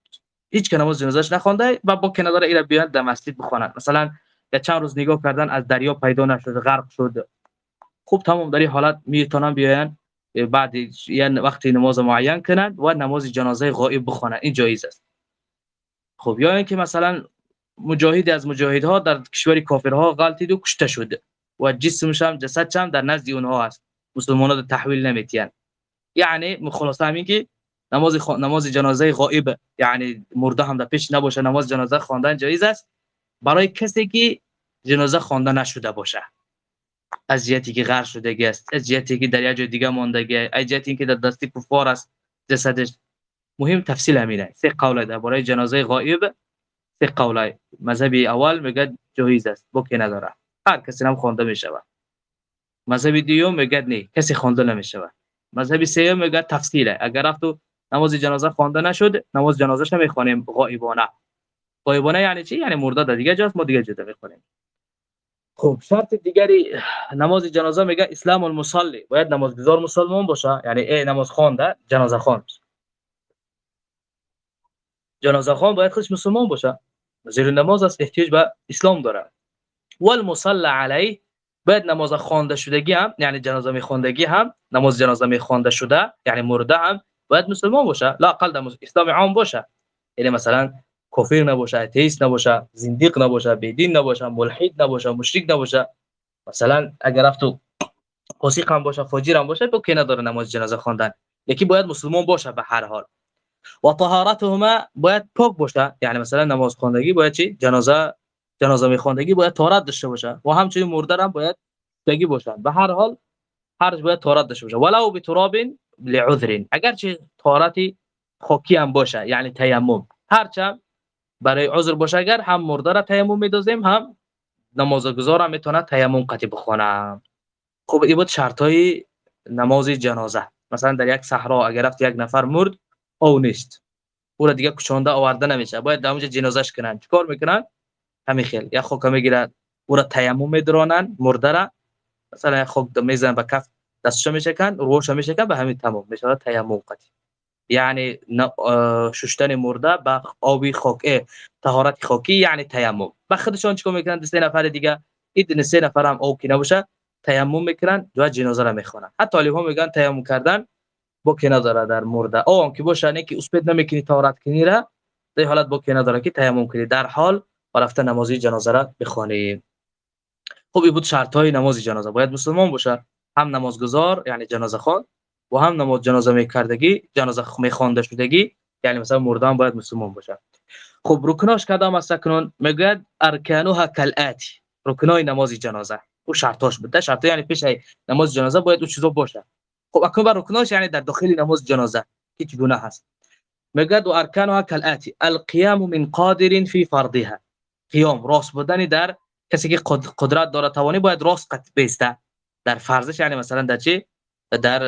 A: هیچ که نماز جنازهش نخوانده و با که نداره اینا بیان در مسجد بخوانند. مثلا یا چند روز نگاه کردن از دریا پیدا نشد، غرق شد، خوب تمام در این حالت میتونن بیان بعد یعنی وقتی نماز معین کنند و نماز جنازه غائب بخوانند، این جایز است. خب یا اینکه مثلا مجاهدی از مجاهدها در کشور کافرها غلطید و کشته شد و جسمش هم جسدش هم در نزد اونها است، مسلمان‌ها رو تحویل نمیتین. یعنی خلاصه همین که نماز خ... نماز جنازه غائب یعنی مرده هم در پیش نباشه، نماز جنازه خواندن جایز است برای کسی که جنازه خوانده نشده باشه، از جهتی که غرق شدگی است، از جهتی که در یه جای دیگه ماندگی است، از جهتی که در دست کفار است جسدش. مهم تفصیل همینه. سه قول درباره جنازه غائب، سه قول. مذهب اول میگه جایز است، با که نداره، هر کسی هم خوانده میشه. مذهب دوم میگه نه، کسی خوانده نمیشه. مذهب سوم میگه تفصیله، اگر رفت نماز جنازه خوانده نشد، نماز جنازهش نمیخوانیم غائبانه. غائبانه یعنی چی؟ یعنی مرده در دیگه جاست، ما دیگه جدا میخوانیم. خب شرط دیگری نماز جنازه میگه اسلام المصلی، باید نمازگزار مسلمان باشه، یعنی ای نماز خوانده جنازه خوان. جنازه خوان باید خودش مسلمان باشه، زیر نماز است، احتیاج به اسلام داره. والمصلی علیه، باید نماز خوانده شدگی هم یعنی جنازه میخواندگی هم، نماز جنازه میخوانده شده یعنی مرده هم باید مسلمان باشه، لا اقل در اسلام عام باشه، یعنی مثلا کافر نباشه، اتئیست نباشه، زندیق نباشه، بیدین نباشه، ملحد نباشه، مشرک نباشه. مثلا اگر رفتو فاسق هم باشه، فاجر هم باشه، تو که نداره نماز جنازه خواندن، یکی باید مسلمان باشه به هر حال. و طهارتهما، باید پاک باشه، یعنی مثلا نماز خواندگی باید چی؟ جنازه جنازه میخواندگی باید طهارت داشته باشه و همچنین مرده هم باید پاکی باشه. به هر حال هر باید طهارت داشته باشه، ولو بتراب لعذر، اگر چه طهارتی خاکی هم باشه یعنی تیمم، هرچند برای عذر باشه، اگر هم مرده را تیمم میدازیم هم نمازگزار هم میتونه تیمم قطعی بخونه. خب این بود شرطای نماز جنازه. مثلا در یک صحرا اگر رفت یک نفر مرد او نیست، او را دیگه کشانده آورده نمیشه، باید در اونجا جنازهش کنن. چیکار میکنن؟ همین خیل یا خاک میگیرن، او را تیمم میدرانن، مرده را مثلا خاک میزنن به کف، دستش میشکن، روش میشکن، به همین تمام میشه تیمم قطعی. یعنی ششتن مرده به آبی خاکی، طهارت خاکی یعنی تیمم. با خودشون چیکار میکنن؟ سه نفر دیگه این سه نفر هم او کی نباشه تیمم میکنن و جنازه را میخوانن. حتی علیها میگن تیمم کردن با کی نداره در مرده، او که باشه نه که اسپید نمیکنی طهارت کنی را، در حالت با کی نداره که تیمم کنی، در حال رفته نماز جنازه را بخوانی. خب این بود شرط های نماز جنازه، باید مسلمان باشه، هم نمازگزار یعنی جنازه خوان و هم نماز جنازه میکردگی، جنازه میخوانده شدگی یعنی مثلا مردان باید مسلمان باشه. خب رکناش کدام است کنون؟ میگه ارکانها کالآتی، رکنای نماز جنازه و شرطاش بده. شرط یعنی پیش نماز جنازه باید او چیزا باشه. خب اکنون بر رکناش یعنی در داخل نماز جنازه کی چگونه هست؟ میگه و ارکانها کالآتی القيام من قادر فی فرضها، قیام راست بودن در کسی که قدرت داره توانی باید راست قد بیسته در فرضش، یعنی مثلا در چی؟ در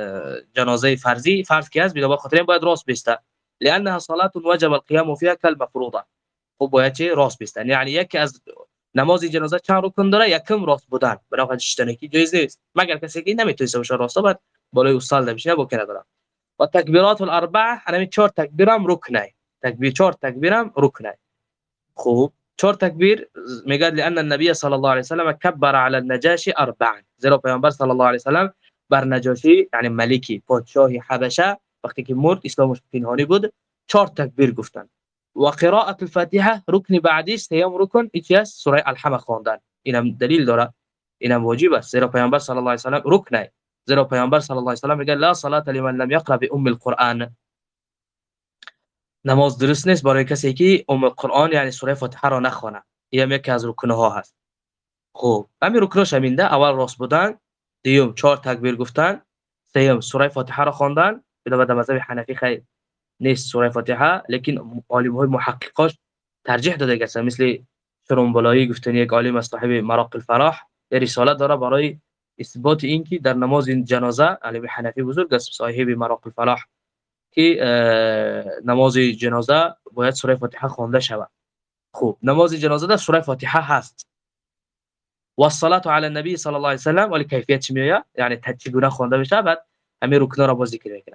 A: جنازه فرضی، فرض کی است به خاطر باید راست بیسته، لانها صلاه وجب القيام فيها كالمفروضه. خب باید چی؟ راست بیستن. یعنی یکی از نماز جنازه چند رکن داره، یکم راست بودن، برای شتن کی جایز نیست مگر کسی که نمیتونه باشه راست بعد بالای اصل نمیشه با کنه داره. و تکبیرات الاربعه، همین چهار تکبیرم رکنه، تکبیر چهار تکبیرم رکنه. خوب چهار تکبیر میگه لان النبي صلی الله علیه و سلم کبر علی النجاشی اربعا، زیرا پیامبر صلی الله علیه و سلم بر نجاشی یعنی ملکی پادشاه حبشه وقتی که مرد اسلامش پنهانی بود چهار تکبیر گفتن. و قراءه الفاتحه رکن بعدی است، هم رکن ایش سوره الحمد خواندن، اینم دلیل داره، اینم واجب است، زیرا پیامبر صلی الله علیه و سلم رکنه، زیرا پیامبر صلی الله علیه و سلم میگه لا صلاه لمن لم يقرأ بام القرآن، نماز درست نیست برای کسی که ام القرآن یعنی سوره فاتحه را نخوانه، این یکی از رکنها هست. خب همین رکناش همینده، اول راست بودن، دوم چهار تکبیر گفتن، سوم سوره فاتحه را خواندن. به در مذهب حنفی خیلی نیست سوره فاتحه، لیکن عالم‌های محققاش ترجیح داده گسن، مثل شرنبلایی گفتن یک عالم از صاحب مراق الفلاح رساله داره برای اثبات این که در نماز جنازه، عالم حنفی بزرگ است صاحب مراق الفلاح، که نماز جنازه باید سوره فاتحه خوانده شود. خوب نماز جنازه در سوره فاتحه هست. و الصلاه علی النبی صلی الله علیه و سلم، ولی کیفیت چی میاد یعنی چگونه خوانده بشه، بعد همین رکنا را باز ذکر میکنم.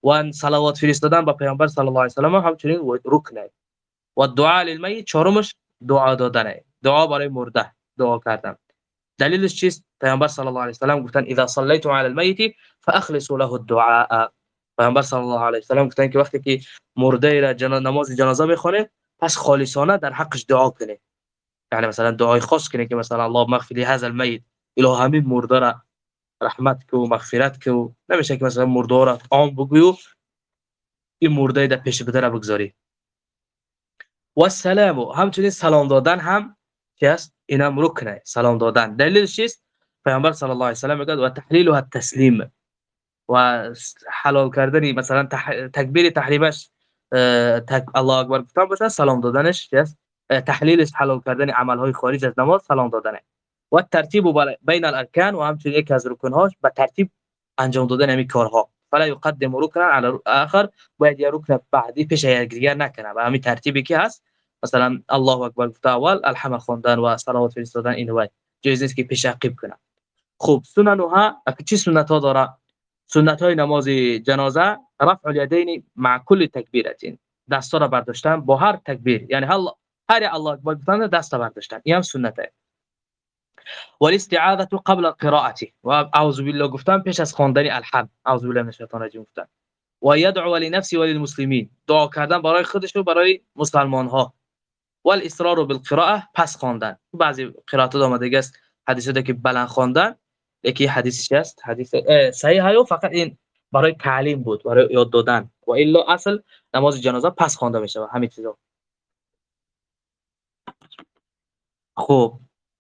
A: و صلوات فرستادن به پیامبر صلی الله علیه و سلم همچنین رکنه. و دعا للمیت چهارمش دعا دادنه، دعا برای مرده دعا کردن. دلیلش چیست؟ پیامبر صلی الله علیه و سلم گفتن اذا صلیتم علی المیت فاخلصوا له الدعاء. پیامبر صلی الله علیه و سلم گفتن که وقتی که مرده را جنا... نماز جنازه میخونه پس خالصانه در حقش دعا کنه. یعنی مثلا دعای خاص کنه که مثلا اللهم اغفر لهذا المیت، الهی همین مرده را رحمت کو مغفرت کو. نمیشه که مثلا مرده را عام بگویو این مرده در پیش بدر بگذاری. و السلام، همچنین سلام دادن هم چی است؟ اینم رکنه، سلام دادن. دلیلش چیست؟ پیامبر صلی الله علیه و سلم میگه و تحلیلها التسلیم، و حلال کردنی مثلا تح... تکبیر تحریمش تک... الله اکبر گفتن باشه، سلام دادنش چی است؟ تحلیلش حلال کردن عمل های خارج از نماز سلام دادنه. و ترتیب بین الارکان، و همچنین یک از رکن‌هاش به ترتیب انجام دادن همین کارها. فلا یقدم رکنا علی الاخر، باید یک رکن بعدی پیش یک دیگر نکنه. و همین ترتیبی که هست مثلا الله اکبر گفته اول الحمد خواندن و صلوات فرستادن، این وای جایز نیست که پیش عقب کنه. خب سننها چی سنت ها داره؟ سنت های نماز جنازه رفع الیدین مع کل تکبیرتین، دستا را برداشتن با هر تکبیر، یعنی هر هر الله اکبر گفتن دست برداشتن، این هم سنته. والاستعاذه قبل القراءه، و اعوذ بالله گفتن پیش از خواندن الحمد، اعوذ بالله من الشیطان الرجیم گفتن. و یدعو لنفسه وللمسلمین، دعا کردن برای خودش و برای مسلمان ها. والاصرار بالقراءه، پس خواندن. بعضی قرائت آمده است حدیث ده که بلند خواندن، یکی حدیثش است حدیث صحیح هست فقط این برای تعلیم بود، برای یاد دادن، و الا اصل نماز جنازه پس خوانده میشه همین چیزا. خب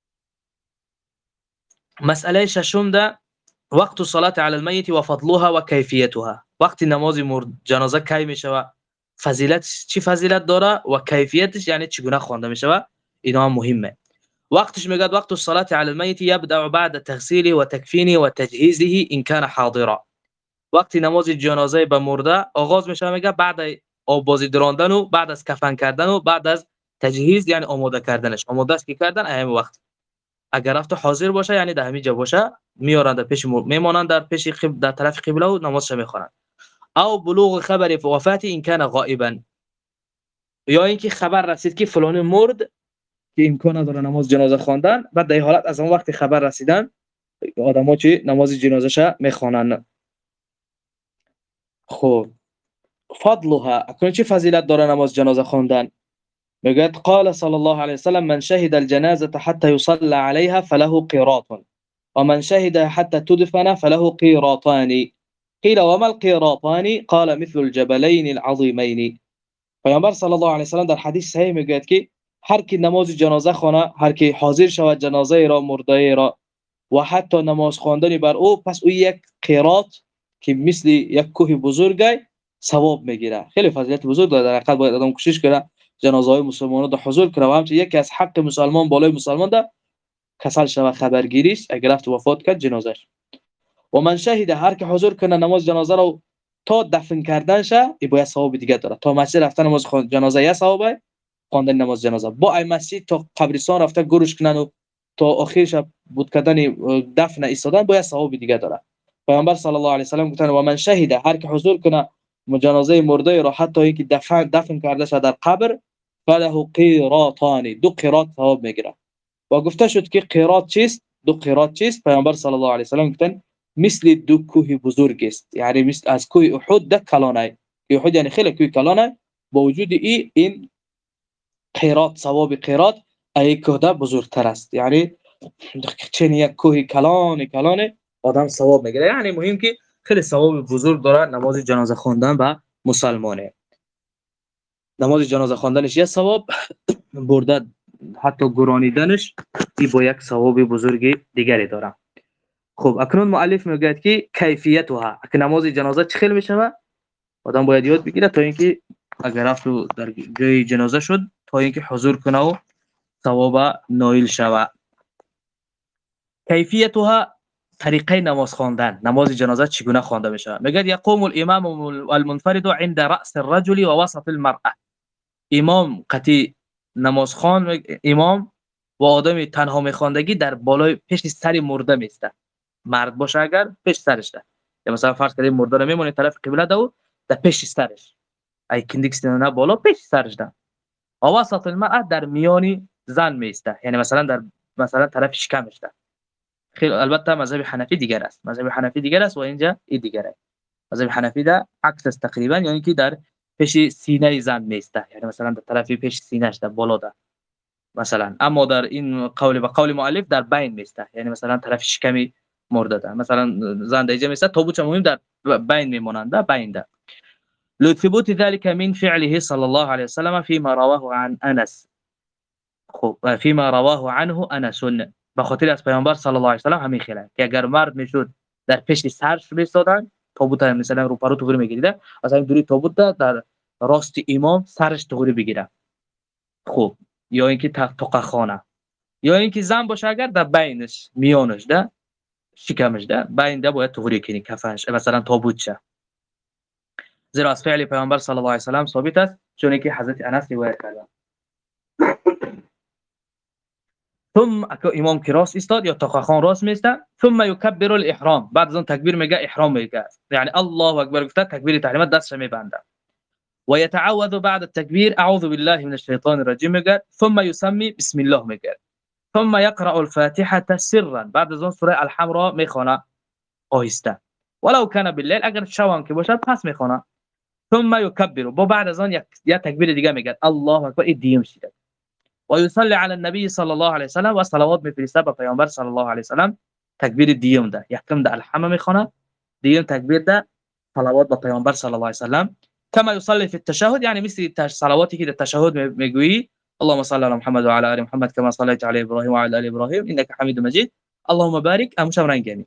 A: مسئله ششم ده وقت الصلاه علی المیت و فضلها و کیفیتها. وقت نماز جنازه کی میشه، فضیلت چی فضیلت داره و کیفیتش یعنی چگونه خوانده میشه، اینا هم مهمه. وقتش میگه وقت الصلاه علی المیت یبدا بعد تغسیله و تکفینه و تجهیزه ان کان حاضرا. وقتی نماز جنازه به مرده آغاز میشه میگه بعد آبازی دراندن و بعد از کفن کردن و بعد از تجهیز یعنی آماده کردنش، آماده است که کردن اهم وقت. اگر رفت حاضر باشه یعنی در همینجا باشه، میارن در پیش میمانند در پیش قبل در طرف قبله و نمازش میخوانند. او بلوغ خبر وفات ان کان غائبا، یا اینکه خبر رسید که فلان مرد که امکان نداره نماز جنازه خواندن، بعد در این حالت از اون وقت خبر رسیدن آدم‌ها چی نماز جنازه‌ش میخوانند. خب فضلها، اکنون چه فضیلت داره نماز جنازه خواندن؟ میگه قال صلی الله علیه و سلم من شهد الجنازه حتى يصلى عليها فله قيراط ومن شهد حتى تدفن فله قيراطان قيل وما القيراطان قال مثل الجبلين العظيمين. پیامبر صلی الله علیه و سلم در حدیث صحیح میگه که هر کی نماز جنازه خونه، هر کی حاضر شود جنازه را مرده را و حتی نماز خواندن بر او، پس او یک قیراط که مثل یک کوه بزرگی ثواب میگیره. خیلی فضیلت بزرگ داره. در حقیقت باید آدم کوشش کنه جنازه های مسلمانان را حضور کنه، و همچنین یکی از حق مسلمان بالای مسلمان ده کسل شوه خبرگیریش اگر رفت وفات کرد جنازش. و من شهید، هر که حضور کنه نماز جنازه را تا دفن کردن شه، این باید ثواب دیگه داره. تا مسجد رفتن نماز جنازه یه ثوابه، خواندن نماز جنازه. با ای مسجد تا قبرستان رفته گورش کنن و تا آخرش بود کردن دفن ایستادن باید ثواب دیگه داره. پیامبر صلی الله علیه و سلم گفتن و من شهید، هر که حضور کنه جنازه مرده را حتی اینکه دفن دفن کرده شده در قبر، فله قیراطان، دو قیراط ثواب میگیره. و گفته شد که قیراط چیست؟ دو قیراط چیست؟ پیامبر صلی الله علیه و سلم گفتن مثل دو کوه بزرگ است، یعنی مثل از کوه احد ده کلانه. احد یعنی خیلی کوه کلانه، با وجود این این قیراط ثواب قیراط ای کوه بزرگتر است، یعنی چنین یک کوه کلان کلان آدم ثواب میگیره. یعنی مهم که خیلی ثواب بزرگ داره نماز جنازه خواندن به مسلمانه. نماز جنازه خواندنش یک ثواب، برده حتی گرانیدنش ای با یک ثواب بزرگی دیگری داره. خب اکنون مؤلف میگه که کیفیتها، که نماز جنازه چه خیلی میشه آدم باید یاد بگیره تا اینکه اگر رفت در جای جنازه شد تا اینکه حضور کنه و ثواب نایل شود. کیفیتها، طریقه نماز خواندن، نماز جنازه چگونه خوانده میشه؟ میگه یقوم الامام والمنفرد عند راس الرجل ووسط المرأه. امام قطعی نماز خوان، امام و آدم تنها میخواندگی در بالای پیش سر مرده میسته. مرد باشه اگر پیش سرش ده، یا مثلا فرض کنید مرده رو میمونه طرف قبله ده و در پیش سرش، ای کندیک سینه بالا پیش سرش ده. و وسط المرأة در میانی زن میسته، یعنی مثلا در مثلا طرف شکمش ده. خیلی البته مذهب حنفی دیگر است، مذهب حنفی دیگر است و اینجا این دیگر است. مذهب حنفی ده عکس است تقریبا، یعنی که در پیش سینه زن میسته، یعنی مثلا در طرف پیش سینه‌اش ده بالا ده مثلا. اما در این قول و قول مؤلف در بین میسته، یعنی مثلا طرف شکمی مرده ده، مثلا زن دیجا میسته تابوت مهم در بین میمونند بین ده. لثبوت ذلك من فعله صلى الله عليه وسلم فيما رواه عن انس، خب فيما رواه عنه انس، به خاطر از پیامبر صلی الله علیه و سلم همین خیلی که اگر مرد میشد در پیش سرش میستادن تابوت مثلا رو پرو طوری میگیریده، از همین دوری تابوت در راست امام سرش طوری بگیره. خب یا اینکه تقه خانه، یا اینکه زن باشه اگر در بینش میانش ده شکمش ده بین ده باید طوری کنی کفنش مثلا تابوت شه، زیرا از فعل پیامبر صلی الله علیه و سلم ثابت است، چون که حضرت انس روایت کردند. ثم امام که راست استاد یا تقخان راست میسته، ثم یکبر الاحرام، بعد از اون تکبیر میگه احرام میگه، یعنی الله اکبر گفته تکبیر تحریمت دستش میبنده. و یتعوذ بعد التکبیر اعوذ بالله من الشیطان الرجیم میگه، ثم یسمی بسم الله میگه، ثم يقرأ الفاتحه سرا، بعد از اون سوره الحمرا میخونه آهسته، ولو كان باللیل، اگر شوان که باشه پس میخونه. ثم يكبر، با بعد از آن یک یا تکبیر دیگه میگه الله اکبر، این دیم شده. و یصلی علی النبی صلی الله علیه و سلم، و صلوات میفرسته به پیامبر صلی الله علیه و سلم. تکبیر دیوم ده، یکم ده الحمد میخونه، دیوم تکبیر ده صلوات به پیامبر صلی الله علیه و سلم. کما یصلی فی التشهد، یعنی مثل صلواتی که در تشهد میگویی اللهم صل علی محمد و علی آل محمد کما صلیت علی ابراهیم و علی آل ابراهیم انک حمید مجید اللهم بارک، امشم رنگمی.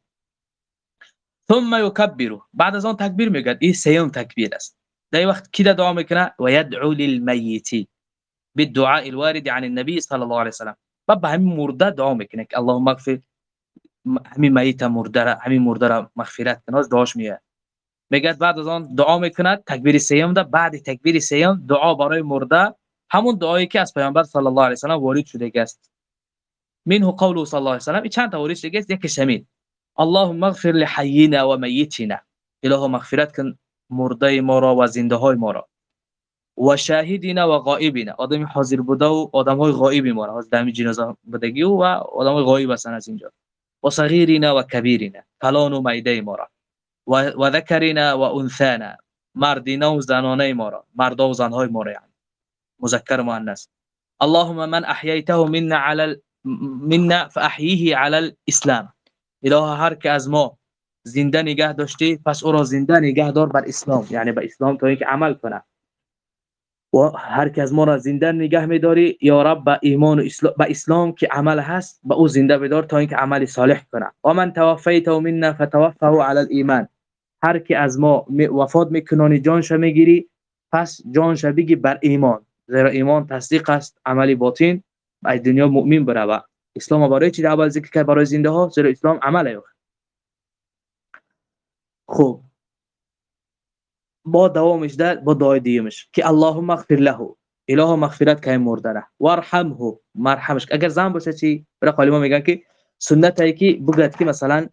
A: ثم یکبر، بعد از آن تکبیر میگه، این سیوم تکبیر است. در وقت کی دعا میکنه و یدعو للمیت بالدعاء الوارد عن النبي صلی الله علیه و سلم، بابا همین مرده دعا میکنه که اللهم اغفر، همین میت مرده همین مرده را مغفرت کن، از دعاش میاد. میگه بعد از آن دعا میکنه تکبیر سیوم ده، بعد تکبیر سیوم دعا برای مرده، همون دعایی که از پیامبر صلی الله علیه و سلم وارد شده است. منه قوله صلی الله علیه و سلم، این چند تا وارد شده است، یکی شامل اللهم اغفر لحینا و میتنا، الهی مغفرت کن مرده ما را و زنده های ما را، و شاهدینا و غائبینا، آدمی حاضر بوده و آدم‌های غایب ما را، از دم جنازه بودگی و آدم‌های غایب هستن از اینجا، و صغیرینا و کبیرینا، کلان و میده ما را، و ذکرینا و انثانا، مردینا و زنانه ما را، مردا و زنهای ما را، یعنی مذکر و مؤنث. اللهم من احییته منا علی منا فاحییه علی الاسلام، الهی هر که از ما زنده نگه داشتی پس او را زنده نگه دار بر اسلام، یعنی به اسلام تا اینکه عمل کنه. و هر کی از ما را زنده نگه می‌داری یا رب با ایمان و اسلام با اسلام که عمل هست با او زنده بدار تا اینکه عمل صالح کنه. و من توفیته منا فتوفه علی الايمان، هر کی از ما وفات میکنانی جانش میگیری پس جانش بگی بر ایمان، زیرا ایمان تصدیق است، عملی باطن با دنیا مؤمن بره. اسلام برای چی اول ذکر کرد؟ برای زنده ها، زیرا اسلام عمله. خوب با دوامش داد با دعای دیگه‌اش که اللهم اغفر له، الهی مغفرت کنه مرده را، وارحمه، مرحمش. اگر زن باشه چی؟ برای قالیما میگن که سنت ای که بگید که مثلا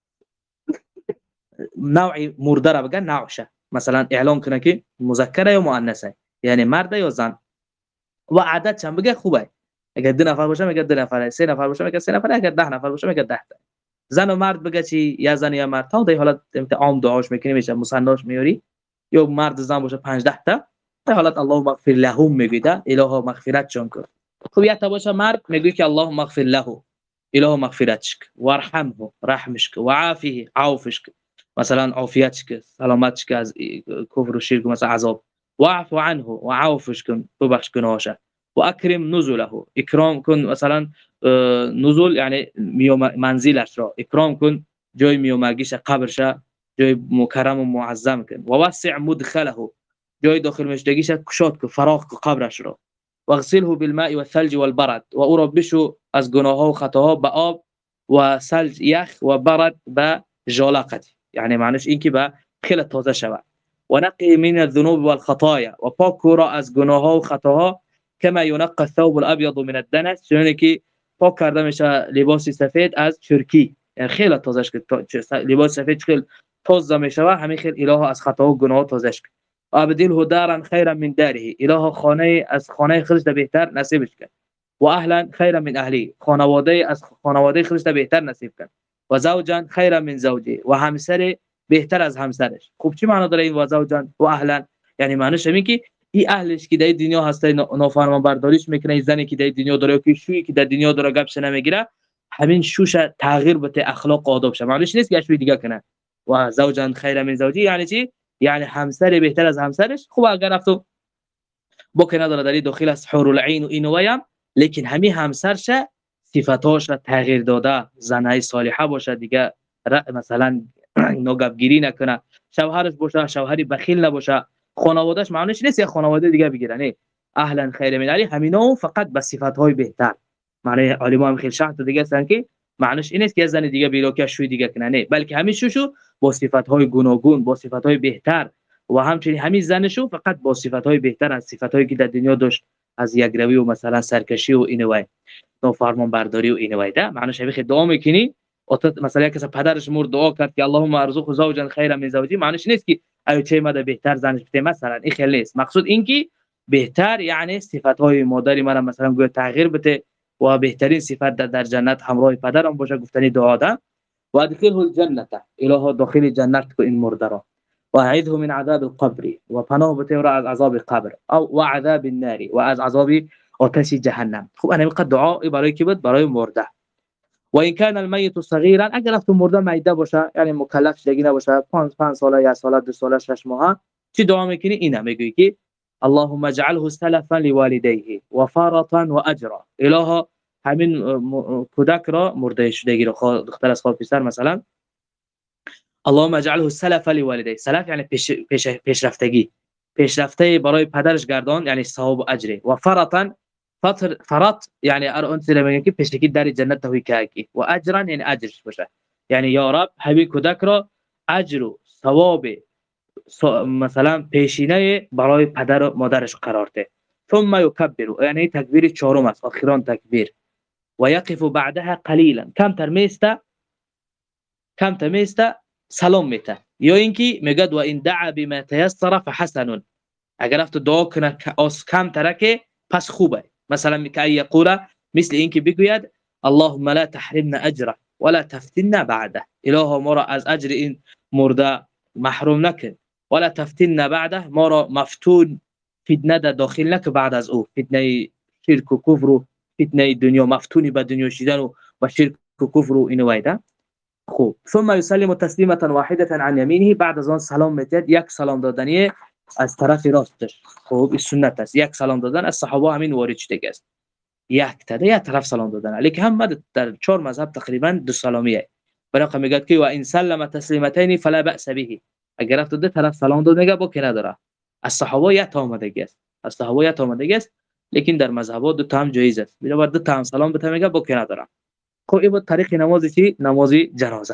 A: نوع مرده را بگن نوعشه، مثلا اعلام کنه که مذکر یا مؤنث، یعنی مرد یا زن، و عدد چند بگه خوبه. اگر دو نفر باشه میگه دو نفر، سه نفر باشه میگه سه نفر، اگر ده نفر باشه میگه ده تا. زن و مرد بگه چی؟ یا زن یا مرد، تا در حالت عام دعاش میکنی میشه مثناش میاری، یا مرد زن باشه پنجده تا، در حالت اللهم اغفر لهم میگیده الهی مغفرت چون کن. خب یا تا باشه مرد میگی که اللهم اغفر له، الهی مغفرتش کن، وارحمه، رحمش کن، وعافیه، عافش کن، مثلا عافیتش کن، سلامتش کن از کفر و شرک و مثلا عذاب، واعف عنه، وعافش کن، ببخش گناهاش، و اکرم نزله، اکرام کن مثلا نزول یعنی منزلش را اکرام کن، جای میومگیش قبرش جای مکرم و معظم کن، و وسع مدخله، جای داخل مشتگیش کشاد کن، فراغ کن قبرش را، و اغسله بالماء والثلج والبرد، و او را بشو از گناهها و خطاها به آب و ثلج یخ و برد به جالقتی، یعنی معنیش این که به خیلی تازه شود. و نقی من الذنوب والخطايا، و پاک کو را از گناهها و خطاها، کما ينقى الثوب الابيض من الدنس، چون که پاک کرده میشه لباس سفید از چرکی، یعنی خیلی تازهش که لباس سفید خیلی تازه میشه، همین خیلی الهی از خطا و گناه تازهش. ابدله دارا خیرا من داره، اله خانه از خانه خودش بهتر نصیبش کن. و اهلا خیرا من اهلی، خانواده از خانواده خودش بهتر نصیب کن. و زوجا خیرا من زوجه، و همسر بهتر از همسرش. خوب چی معنی داره این و زوجا و اهلا؟ یعنی معنیش اینه که این اهلش که در دنیا هسته نافرمان برداریش میکنه، این زنی که در دنیا داره که شویی که در دنیا داره گپش نمیگیره، همین شوش تغییر بده اخلاق و آداب شه. معنیش نیست که شوی دیگه کنه. و زوجا خیر من زوجی یعنی چی؟ یعنی همسر بهتر از همسرش. خوب اگر رفتو بوک نداره در داخل از حور العین و اینو ویم، لیکن همین همسرش صفاتاش را تغییر داده، زنای صالحه باشه دیگه، مثلا نوگبگیری نکنه، شوهرش باشه شوهری بخیل نباشه، خانواده‌اش معنیش نیست یا خانواده دیگه بگیره، نه اهلا خیر من علی، همینا فقط به صفات‌های بهتر. معنی علما هم خیلی شرط دیگه هستن که معنیش این است که زن دیگه بیرو که شوی دیگه کنه، نه بلکه همین شوشو با صفات‌های گوناگون، با صفات‌های بهتر، و همچنین همین زنشو فقط با صفات‌های بهتر از صفات‌هایی که در دنیا داشت، از یک روی و مثلا سرکشی و اینوای نو فرمان برداری و اینوای ده. معنیش همین دعا میکنی مثلا کسی پدرش مرد دعا کرد که اللهم ارزقه زوجا خیرا من زوجی، معنیش نیست که ایو چه مده بهتر زنش بده، مثلا این خیلی نیست. مقصود این که بهتر یعنی صفات‌های مادری من مثلا گویا تغییر بده و بهترین صفت در, در جنت همراه پدرم باشه، گفتنی دعا ده. و ادخله الجنه، اله داخل جنت کو این مرده را. و اعیده من عذاب القبر، و پناه بده را از عذاب قبر، او و عذاب النار، و از عذاب آتش جهنم. خب انا میقد دعا برای کی بود؟ برای مرده. و ان كان الميت صغيرا، اگر تو مرده میده باشه یعنی مکلف شدگی نباشه، پنج پنج ساله یا ساله دو ساله شش ماهه، چی دعا میکنی؟ اینا میگی که اللهم اجعله سلفا لوالديه وفارطا واجرا، اله همین کودک را مرده شدگی را دختر از خواب پسر مثلا، اللهم اجعله سلفا لوالديه، سلف یعنی پیش پیش پیشرفتگی، پیشرفته برای پدرش گردان یعنی ثواب و اجر. و فرطا، فطر فرط یعنی ارون سره میگه که پیشکی در جنت توی کی، و اجرا یعنی اجرش باشه، یعنی یا رب همین کودک را اجر و ثواب مثلا پیشینه برای پدر و مادرش قرار ده. ثم يكبر یعنی تکبیر چهارم است، اخیران تکبیر. و يقف بعدها قليلا، کم تر میسته کم تر میسته سلام میته. یا اینکه میگه و ان دعا بما تيسر فحسن، اگر رفت دعا کنه از کم ترکه پس خوبه، مثلا میگه یقول مثل اینکه بگوید اللهم لا تحرمنا اجره ولا تفتنا بعده، اله ما را از اجر این مرده محروم نکن، ولا تفتنا بعده، ما را مفتون فتنه داخل نکن بعد از او، فتنه شرک و کفر و فتنه دنیا، مفتونی به دنیا شدن و با شرک و کفر و اینو وایده. خوب ثم يسلم تسليمه واحده عن يمينه، بعد از آن سلام میدهد یک سلام دادنی از طرف راستش. خوب این سنت است، یک سلام دادن از صحابه همین وارد شده است، یک تده یک طرف سلام دادن، لیکن هم در چهار مذهب تقریبا دو سلامیه. برای میگه که و ان سلم تسلیمتين فلا باس به، اگر رفت دو طرف سلام داد میگه با کی نداره. از صحابه یک تا آمدگی است، از صحابه یک تا آمدگی است، لیکن در مذهب دو تا هم جایز است، میره دو تا هم سلام بده میگه با کی نداره. خب این بود طریق نماز چی؟ نماز جنازه.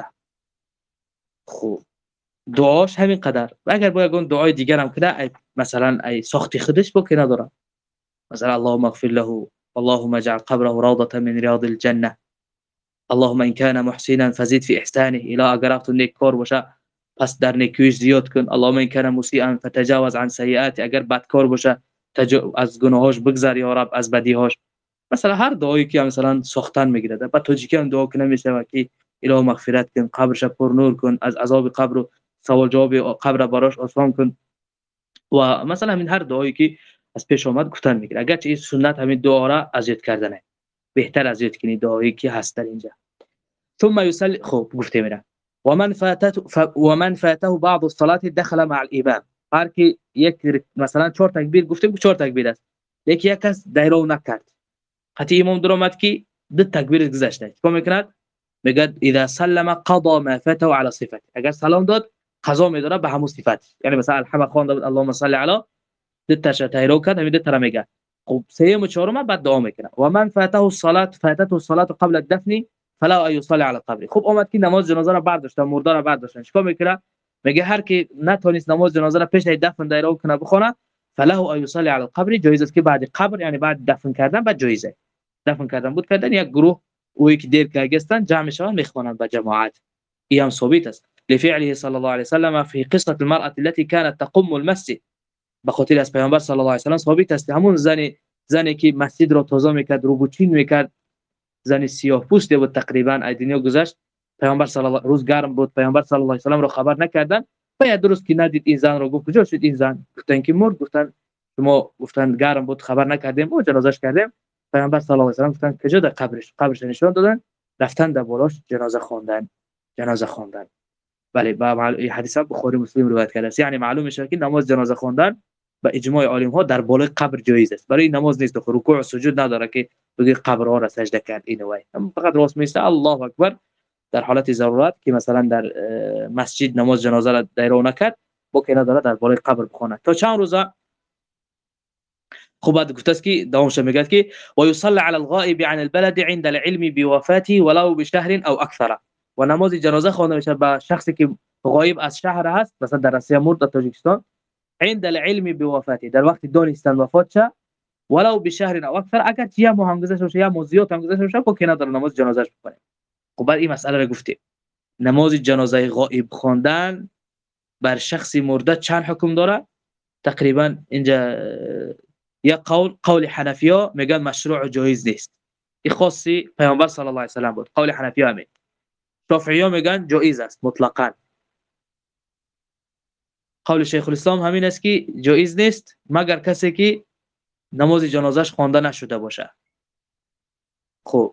A: خوب دعاش همین قدر. و اگر با یگان دعای دیگر هم کنه مثلا ای ساختی خودش با کی نداره، مثلا اللهم اغفر له اللهم اجعل قبره روضة من رياض الجنه، اللهم ان كان محسنا فزد في احسانه، الى اگر رفت نیککار باشه پس در نیکیش زیاد کن، اللهم ان كان مسيئا فتجاوز عن سيئاته، اگر بدکار باشه از گناهاش بگذر یا رب از بدیهاش. مثلا هر دعایی که مثلا ساختن میگیره، بعد توجیه هم دعا کنه میشه که الهی مغفرت کن، قبرش پر نور کن، از عذاب قبر و سوال جواب قبر براش آسان کن. و مثلا همین هر دعایی که از پیش اومد گفتن میگیره، اگرچه این سنت همین دعا را ازیت کردنه، بهتر ازیت کنی دعایی که هست در اینجا. ثم يصلي، خب گفته میره و من فاتته ف... و من فاته بعض الصلاه دخل مع الامام، هر کی یک مثلا چهار تکبیر گفتیم که چهار تکبیر است، یکی یک کس دایره نکرد، حتی امام درآمد که دو تکبیر گذشته، چیکار میکند؟ میگه اذا سلم قضى ما فاته على صفته، اگر سلام داد قضا میداره به همون صفت، یعنی مثلا الحمد خواند اللهم صل علی دو تاش تایرو کرد، همین دو تا میگه. خب سوم و چهارم بعد دعا میکنه و من فاته الصلاه فاتته الصلاه قبل الدفن فلا يصلي على القبر. خب اومد که نماز جنازه را برداشت، مرده را برداشتن، چیکار میکنه؟ میگه هر کی نتونست نماز جنازه را پیش دفن دایره کنه بخونه، فله يصلي على القبر، جایز است که بعد قبر یعنی بعد دفن کردن بعد جایزه دفن کردن بود کردن یک گروه و یک دیر که هستن جمع شوند میخوانند با جماعت. این هم ثابت است لفعله صلی الله علیه و سلم فی قصه المرأة التي كانت تقم المسجد، به خاطر از پیامبر صلی الله علیه و سلم ثابت است همون زنی زنی که مسجد را تازه میکرد روبوچین میکرد زن سیاه‌پوستی بود تقریبا از دنیا گذشت پیامبر صلی الله روز گرم بود پیامبر صلی الله علیه و سلم رو خبر نکردن بعد درست که ندید این زن رو گفت کجا شد این زن گفتن که مرد گفتن شما گفتن گرم بود خبر نکردیم و جنازش کردیم پیامبر صلی الله علیه و سلم گفتن کجا در قبرش قبرش نشون دادن رفتن در بالاش جنازه خواندن جنازه خواندن بله با این حدیث بخاری مسلم روایت کرده است یعنی معلوم میشه که نماز جنازه خواندن با اجماع عالم ها در بالای قبر جایز است برای نماز نیست رکوع و سجود نداره که بگی قبر ها را سجده کرد این وای فقط راست میسته الله اکبر در حالت ضرورت که مثلا در مسجد نماز جنازه را دیرو نکرد با که نداره در بالای قبر بخونه تا چند روزه خب بعد گفت است که دوامش میگه که و یصلی علی الغائب عن البلد عند العلم بوفاته ولو بشهر او اكثر و نماز جنازه خوانده میشه به شخصی که غایب از شهر هست مثلا در روسیه مرد در تاجیکستان عند العلم بوفاته در وقت دانستن وفات شه ولو بشهر او اكثر اگر یه ماه هم گذشته باشه یا موزیات هم گذشته باشه با که نداره نماز جنازهش بخونه خب بعد این مسئله رو گفتیم نماز جنازه غائب خواندن بر شخصی مرده چند حکم داره تقریبا اینجا یا قول قول حنفی‌ها میگن مشروع و جایز نیست این خاصی پیامبر صلی الله علیه و سلم بود قول حنفی‌ها می شافعی‌ها میگن جایز است مطلقاً قول شیخ الاسلام همین است که جایز نیست مگر کسی که نماز جنازهش خوانده نشده باشه خب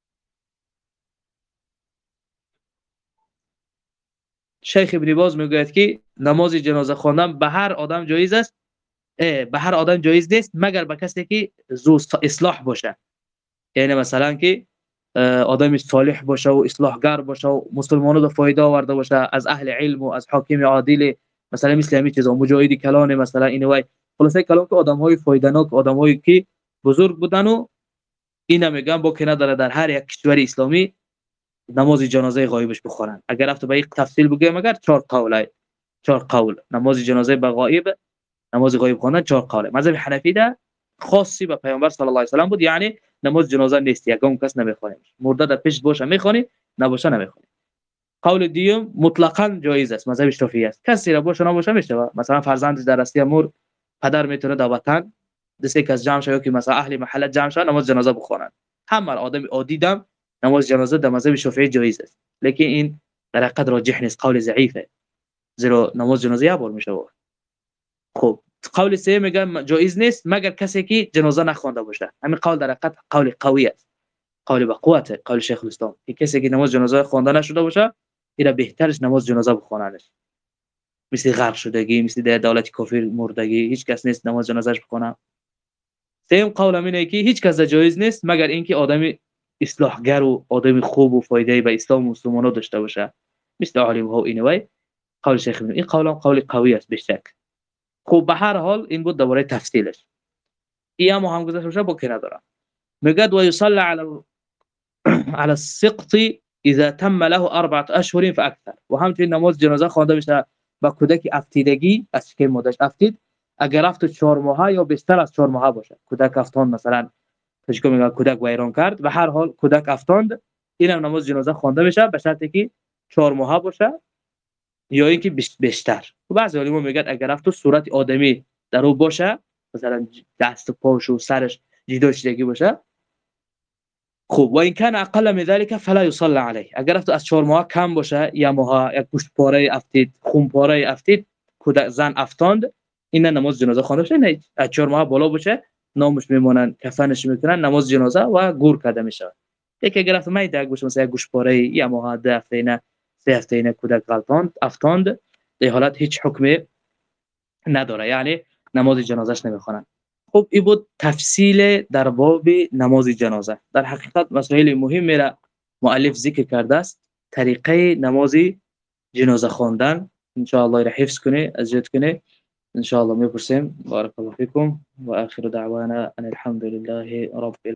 A: شیخ ابن باز میگوید که نماز جنازه خواندن به هر آدم جایز است به هر آدم جایز نیست مگر به کسی که زو اصلاح باشه یعنی مثلا که آدم صالح باشه و اصلاحگر باشه و مسلمانانو رو فایده آورده باشه از اهل علم و از حاکم عادل مثلا مثل همین چیزا مجاهد کلان مثلا اینوای خلاصه کلام که آدم‌های فایده‌ناک آدم‌هایی که بزرگ بودن و اینا میگن با که نداره در هر یک کشور اسلامی نماز جنازه غایبش بخورن اگر رفت به یک تفصیل بگم اگر چهار قوله چهار قول نماز جنازه به غایب نماز غایب خواندن چهار قوله مذهب حنفی ده خاصی به پیامبر صلی الله علیه و سلم بود یعنی نماز جنازه نیست یگان کس نمیخونه مرده در پیش باشه میخونی نباشه نمیخونی قول دیوم مطلقاً جایز است مذهب شافعی است کسی را باشه نباشه میشه مثلا فرزند در راستی مر پدر میتونه در وطن دسته کس جمع شه که مثلا اهل محله جمع شه نماز جنازه بخونن همه آدم عادی دم نماز جنازه در مذهب شافعی جایز است لیکن این در حقیقت راجح نیست قول ضعیفه زیرا نماز جنازه یه بار میشه خب قول سه میگه جایز نیست مگر کسی که جنازه نخوانده باشه همین قول در حقیقت قول قوی است قول به قوت قول شیخ الاسلام که کسی که نماز جنازه خوانده نشده باشه اینا بهترش نماز جنازه بخوننش مثل غرق شدگی مثل در دولت کافر مردگی هیچ کس نیست نماز جنازهش بخونه سوم قول اینه که هیچ کس جایز نیست مگر اینکه آدمی اصلاحگر و آدمی خوب و فایده به اسلام و مسلمانان داشته باشه مثل عالم ها اینوای قول شیخ این قول قول قوی است بشک خب به هر حال این بود درباره تفصیلش ایام هم گذشته باشه با که نداره میگه و یصلی علی على السقط اذا تم له اربعه اشهر فاكثر و همچنین نماز جنازه خوانده میشه با کودک افتیدگی از که مدش افتید اگر رفت چهار ماه یا بیشتر از چهار ماه باشه کودک افتان مثلا چیکار میگه کودک ویران کرد به هر حال کودک افتاند اینم نماز جنازه خوانده میشه به شرطی که چهار ماه باشه یا اینکه بیشتر بعضی علما میگن اگر رفت صورت آدمی در او باشه مثلا دست و پاش و سرش جدا شدگی باشه خب و این کان اقل من ذلك فلا يصلى عليه اگر رفت از چهار ماه کم باشه یا ماه یک گوشت پاره افتید خون پاره افتید کودک زن افتاند این نماز جنازه خوانده میشه نه از چهار ماه بالا باشه نامش میمونن کفنش میکنن نماز جنازه و گور کرده میشه یک اگر رفت می یک گوشت مثلا یک گوشت پاره یا ماه ده هفته نه سه هفته نه کودک غلطاند افتاند در حالت هیچ حکمی نداره یعنی نماز جنازهش نمیخونن خب این بود تفصیل در باب نماز جنازه در حقیقت مسائل مهمی را مؤلف ذکر کرده است طریقه نماز جنازه خواندن ان شاء الله را حفظ کنه اذیت کنه ان شاء الله میپرسیم بارک الله فیکم و آخر دعوانا ان الحمد لله رب